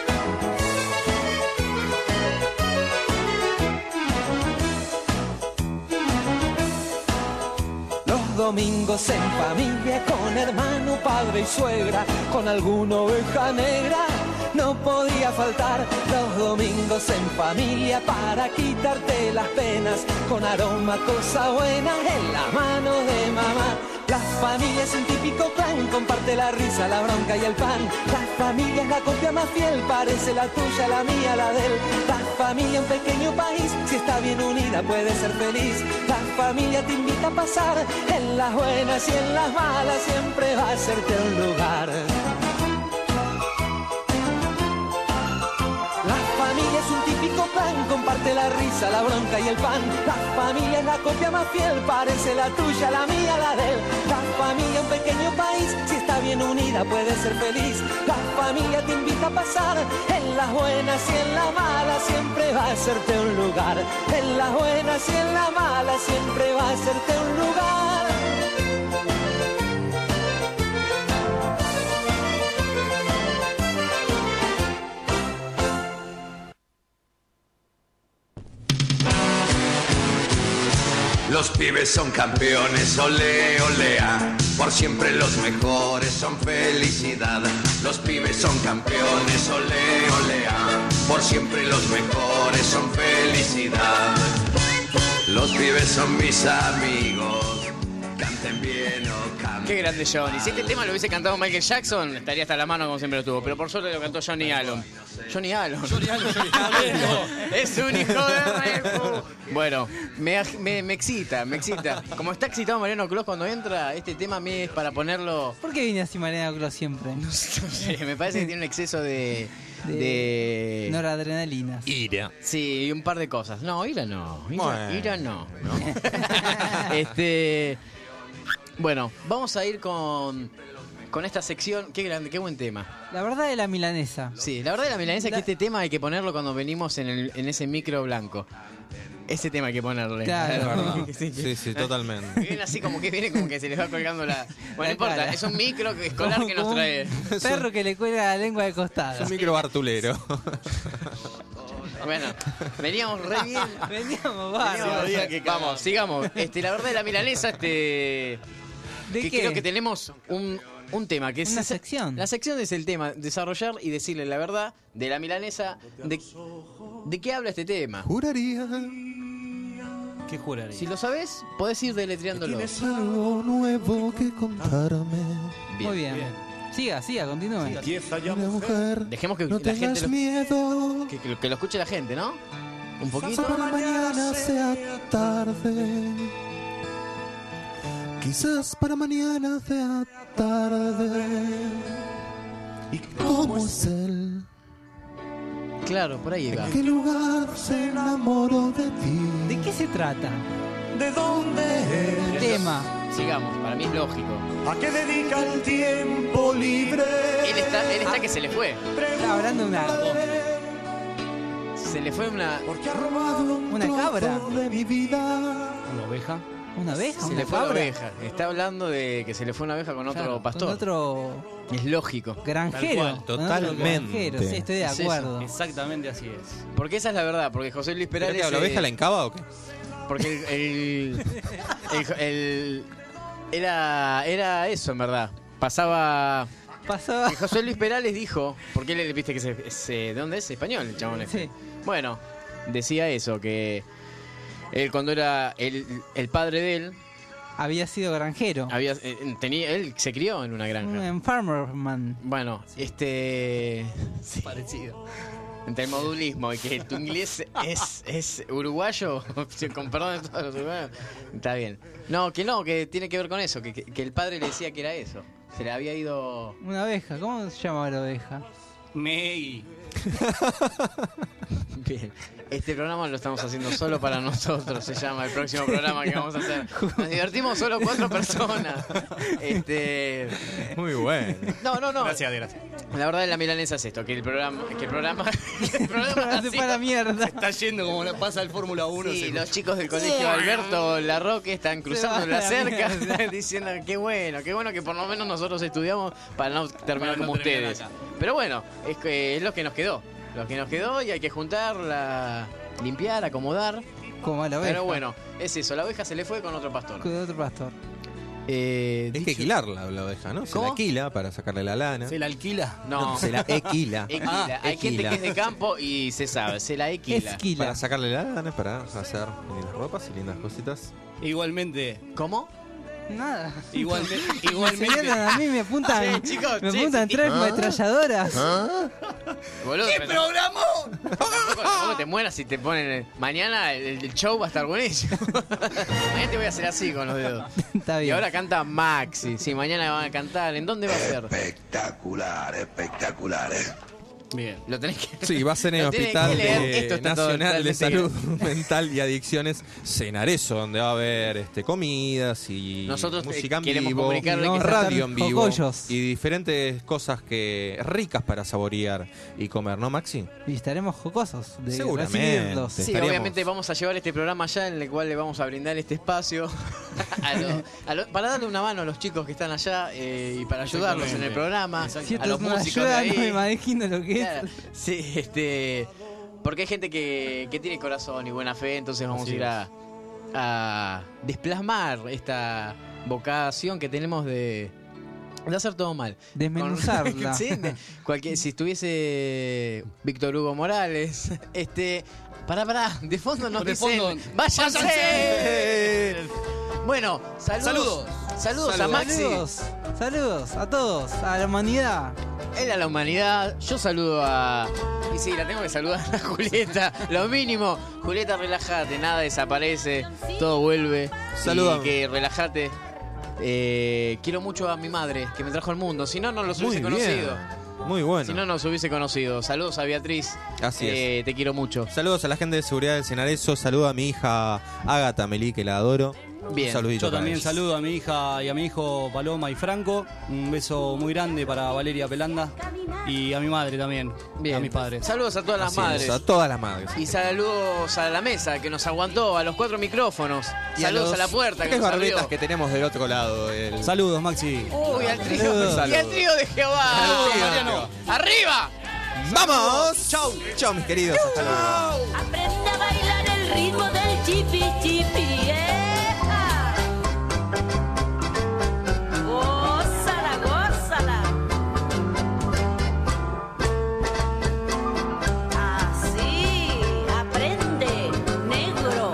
Los domingos en familia, con hermano, padre y suegra, con alguna oveja negra, no podía faltar. Los domingos en familia, para quitarte las penas, con aroma, cosa buena, en las manos de mamá. La La familia es un típico clan, comparte la risa, la bronca y el pan. La familia es la copia más fiel, parece la tuya, la mía, la de él. La familia, un pequeño país, si está bien unida puede ser feliz. La familia te invita a pasar, en las buenas y en las malas siempre va a hacerte un lugar. La familia es un típico plan, comparte la risa, la bronca y el pan. La familia es la copia más fiel, parece la tuya, la mía, la de él. La familia, un pequeño país, si está bien unida puede ser feliz. La familia te invita a pasar, en las buenas y en las malas siempre va a hacerte un lugar. En las buenas y en las malas siempre va a hacerte un lugar. Los pibes son campeones, ole, olea. Por siempre los mejores son felicidad. Los pibes son campeones, ole, olea. Por siempre los mejores son felicidad. Los pibes son mis amigos. Canten bien o canten. Qué grande Johnny. Si este tema lo hubiese cantado Michael Jackson, estaría hasta la mano como siempre lo tuvo. Pero por suerte lo cantó Johnny Allen. Johnny Allen. Johnny Allen, Johnny Allen. Es un hijo de repo. Bueno, me, me, me excita, me excita. Como está excitado Mariano Clos cuando entra, este tema me es para ponerlo. ¿Por qué viene así Mariano Clos siempre? No sé, me parece que tiene un exceso de. de. de... noradrenalina. Ira. Sí, y un par de cosas. No, ira no. Ira, Bueno. ira no. ¿no? este. Bueno, vamos a ir con. Con esta sección, qué grande, qué buen tema. La verdad de la milanesa. Sí, la verdad de la milanesa es que este tema hay que ponerlo cuando venimos en, el, en ese micro blanco. Ese tema hay que ponerle. Claro. Sí, sí, sí, totalmente. Viene así como que viene como que se les va colgando la... Bueno, no importa, cara. es un micro escolar Como- que nos como trae. un perro que le cuelga la lengua de costado. Es un micro bartulero. Bueno, veníamos re bien. Veníamos, Veníamos bárbaro. re bien. Vamos, sigamos. Este, la verdad de la milanesa, este... ¿De que qué? creo que tenemos un, un tema que es Una esa- sección. La sección es el tema, desarrollar y decirle la verdad de la milanesa, de, de qué habla este tema. Juraría ¿Qué juraría? Si lo sabes, podés ir deletreándolo. tienes algo nuevo que contarme. Bien. Muy bien. Bien. Siga, siga, continúe. Empieza ya, Una mujer, Dejemos que no la gente tengas lo, miedo. que, que lo- que lo escuche la gente, ¿no? Un poquito. Para mañana sea tarde. Quizás para mañana sea tarde. ¿Y cómo es él? Claro, por ahí va. ¿En qué lugar se enamoró de ti? ¿De qué se trata? ¿de dónde eres? Tema. Sigamos, para mí es lógico. ¿A qué dedica el tiempo libre? Él está, él está que se le fue. Está hablando de una, Se le fue una. Porque ha robado un una cabra. trozo de mi vida. ¿Una oveja? una abeja, Se una le fue una cabra. oveja. Está hablando de que se le fue una abeja con otro Claro, pastor. Con otro Es lógico. granjero. Tal cual, con otro totalmente. granjero. Sí, estoy de Es eso, acuerdo. Exactamente así es. Porque esa es la verdad. Porque José Luis ¿Pero Perales. que la eh, oveja la encaba o qué? Porque el. el, el- el- era, era eso, en verdad. Pasaba. Pasaba. que José Luis Perales dijo. Porque él, viste que se, se- ¿de dónde es? Español, el chabón este. Sí. Bueno, decía eso, que él cuando era el, el padre de él, Había sido granjero. había, eh, tenía, él se crió en una granja. Un farmerman. Bueno, este... sí. Parecido. Entre el modulismo y que tu inglés es, es uruguayo, con perdón de todos los uruguayos, está bien. No, que no, que tiene que ver con eso, que, que, que el padre le decía que era eso. Se le había ido... Una abeja. ¿Cómo se llama la oveja? May. Bien. Este programa lo estamos haciendo solo para nosotros, se llama el próximo programa que vamos a hacer. Nos divertimos solo cuatro personas. Este... Muy bueno. No, no, no. Gracias, gracias. La verdad de la milanesa es esto, que el programa... Que el programa... que el programa Se así- fue a la mierda. Está yendo como la pasa el Fórmula uno. Sí, se- los chicos del colegio Alberto Larroque están cruzando va la a la cerca mierda. diciendo qué bueno, qué bueno que por lo menos nosotros estudiamos para no terminar Para no como terminar ustedes. acá. Pero bueno, es, que es lo que nos quedó. Lo que nos quedó y hay que juntarla, limpiar, acomodar. Como a la oveja. Pero bueno, es eso, la oveja se le fue con otro pastor. Con otro pastor. Eh, Es que dicho- alquilarla la oveja, ¿no? Se ¿Cómo? la alquila para sacarle la lana. ¿Se la alquila? No, Se la equila. equila. Ah, Hay gente equila. que es de campo y se sabe, se la equila. Esquila. Para sacarle la lana, para hacer lindas ropas y lindas cositas. Igualmente, ¿Cómo? Nada. Igualmente, Me igualmente. señalan a mí, me apuntan, Che, chicos, me che, apuntan sí. tres ¿Ah? ametralladoras. Boludo, ¿Qué pero- programó? Tampoco, tampoco te mueras si te ponen. Mañana el, el show va a estar buenísimo. Mañana te voy a hacer así con los dedos. Está Y bien. ahora canta Maxi. Sí, mañana van a cantar. ¿En dónde va a ser? Espectacular, espectacular, eh. Bien. Lo tenés que. Sí, va a ser en el Lo tiene Hospital que leer. de- Esto está todo Nacional de totalmente Salud Mental y Adicciones Cenarezo, donde va a haber este, comidas y Nosotros, eh, música en queremos vivo, comunicarle que vamos a radio estar en vivo jocollos. y diferentes cosas que ricas para saborear y comer, ¿no, Maxi? Y estaremos jocosos de Seguramente. recibirlos. Sí, Estaríamos- obviamente vamos a llevar este programa allá en el cual le vamos a brindar este espacio a lo- a lo- para darle una mano a los chicos que están allá eh, y para ayudarlos en el programa, Si a esto los es una músicos de ayuda, no me ahí. imagino lo que Claro, es. sí, este, porque hay gente que, que tiene corazón y buena fe, entonces vamos Así a ir a, a desplasmar esta vocación que tenemos de, de hacer todo mal. Desmenuzarla. Con- sí, de- cualquier, si estuviese Víctor Hugo Morales, este, pará, pará, de fondo nos De dicen, fondo, ¡váyanse! ¡váyanse! Bueno, saludos. Saludos. Saludos a Maxi. Saludos, saludos a todos, a la humanidad. Él a la humanidad, yo saludo a... Y sí, la tengo que saludar a Julieta, lo mínimo. Julieta, relájate, nada desaparece, todo vuelve. Salúdame. Y que relájate. Eh, quiero mucho a mi madre, que me trajo al mundo, si no, no los Muy hubiese bien. conocido. Muy bueno. Si no, no los hubiese conocido. Saludos a Beatriz. Así Eh, Te quiero mucho. Saludos a la gente de seguridad del Cenarezo, saludo a mi hija Ágata Melí, que la adoro. Bien. Un saludito Yo para también ellos. saludo a mi hija y a mi hijo Paloma y Franco. Un beso muy grande para Valeria Pelanda. Y a mi madre también. Bien. A mis padres. Saludos a todas las Así es, madres. a todas las madres. Y saludos a la mesa que nos aguantó, a los cuatro micrófonos. Y saludos a, los la puerta que tres nos barbetas abrió. que tenemos del otro lado. el- Saludos, Maxi. Uy, al trío, Saludos. y al trío de Jehová. Saludos, Mariano. ¡Arriba! ¡Vamos! ¡Chau! ¡Chau, mis queridos! Hasta luego. Aprende a bailar el ritmo del chipi chipi, ¡eja! Gózala, gózala. Así, aprende, negro.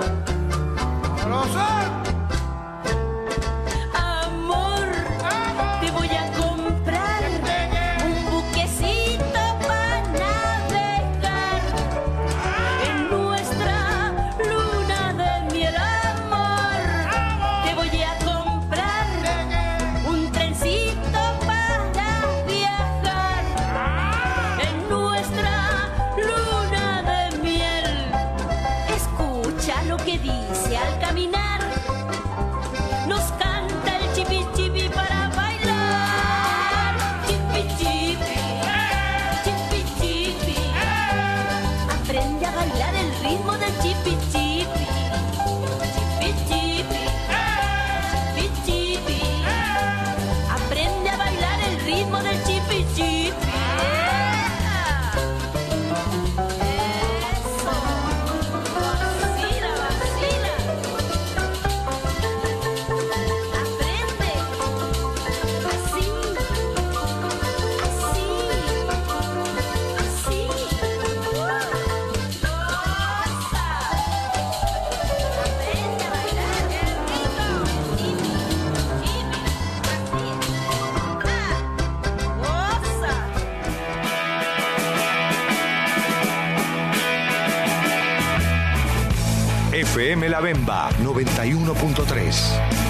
Amor, te voy a comprar un buquecito para navegar en nuestra luna de miel, amor. Te voy a comprar un trencito para viajar en nuestra luna de miel. Escucha lo que dice al caminar. Nos canta el chipi chipi para bailar. Chipi chipi, chipi chipi. Aprende a bailar el ritmo del chipi chipi. Chipi chipi, chipi chipi. Aprende a bailar el ritmo del chipi chipi. Eso. Vacila, vacila. Aprende. Así. Así. Así. Goza. Aprende a bailar el ritmo. Chipi, chipi. Así. Ah. Goza. F M La Bemba noventa y uno punto tres.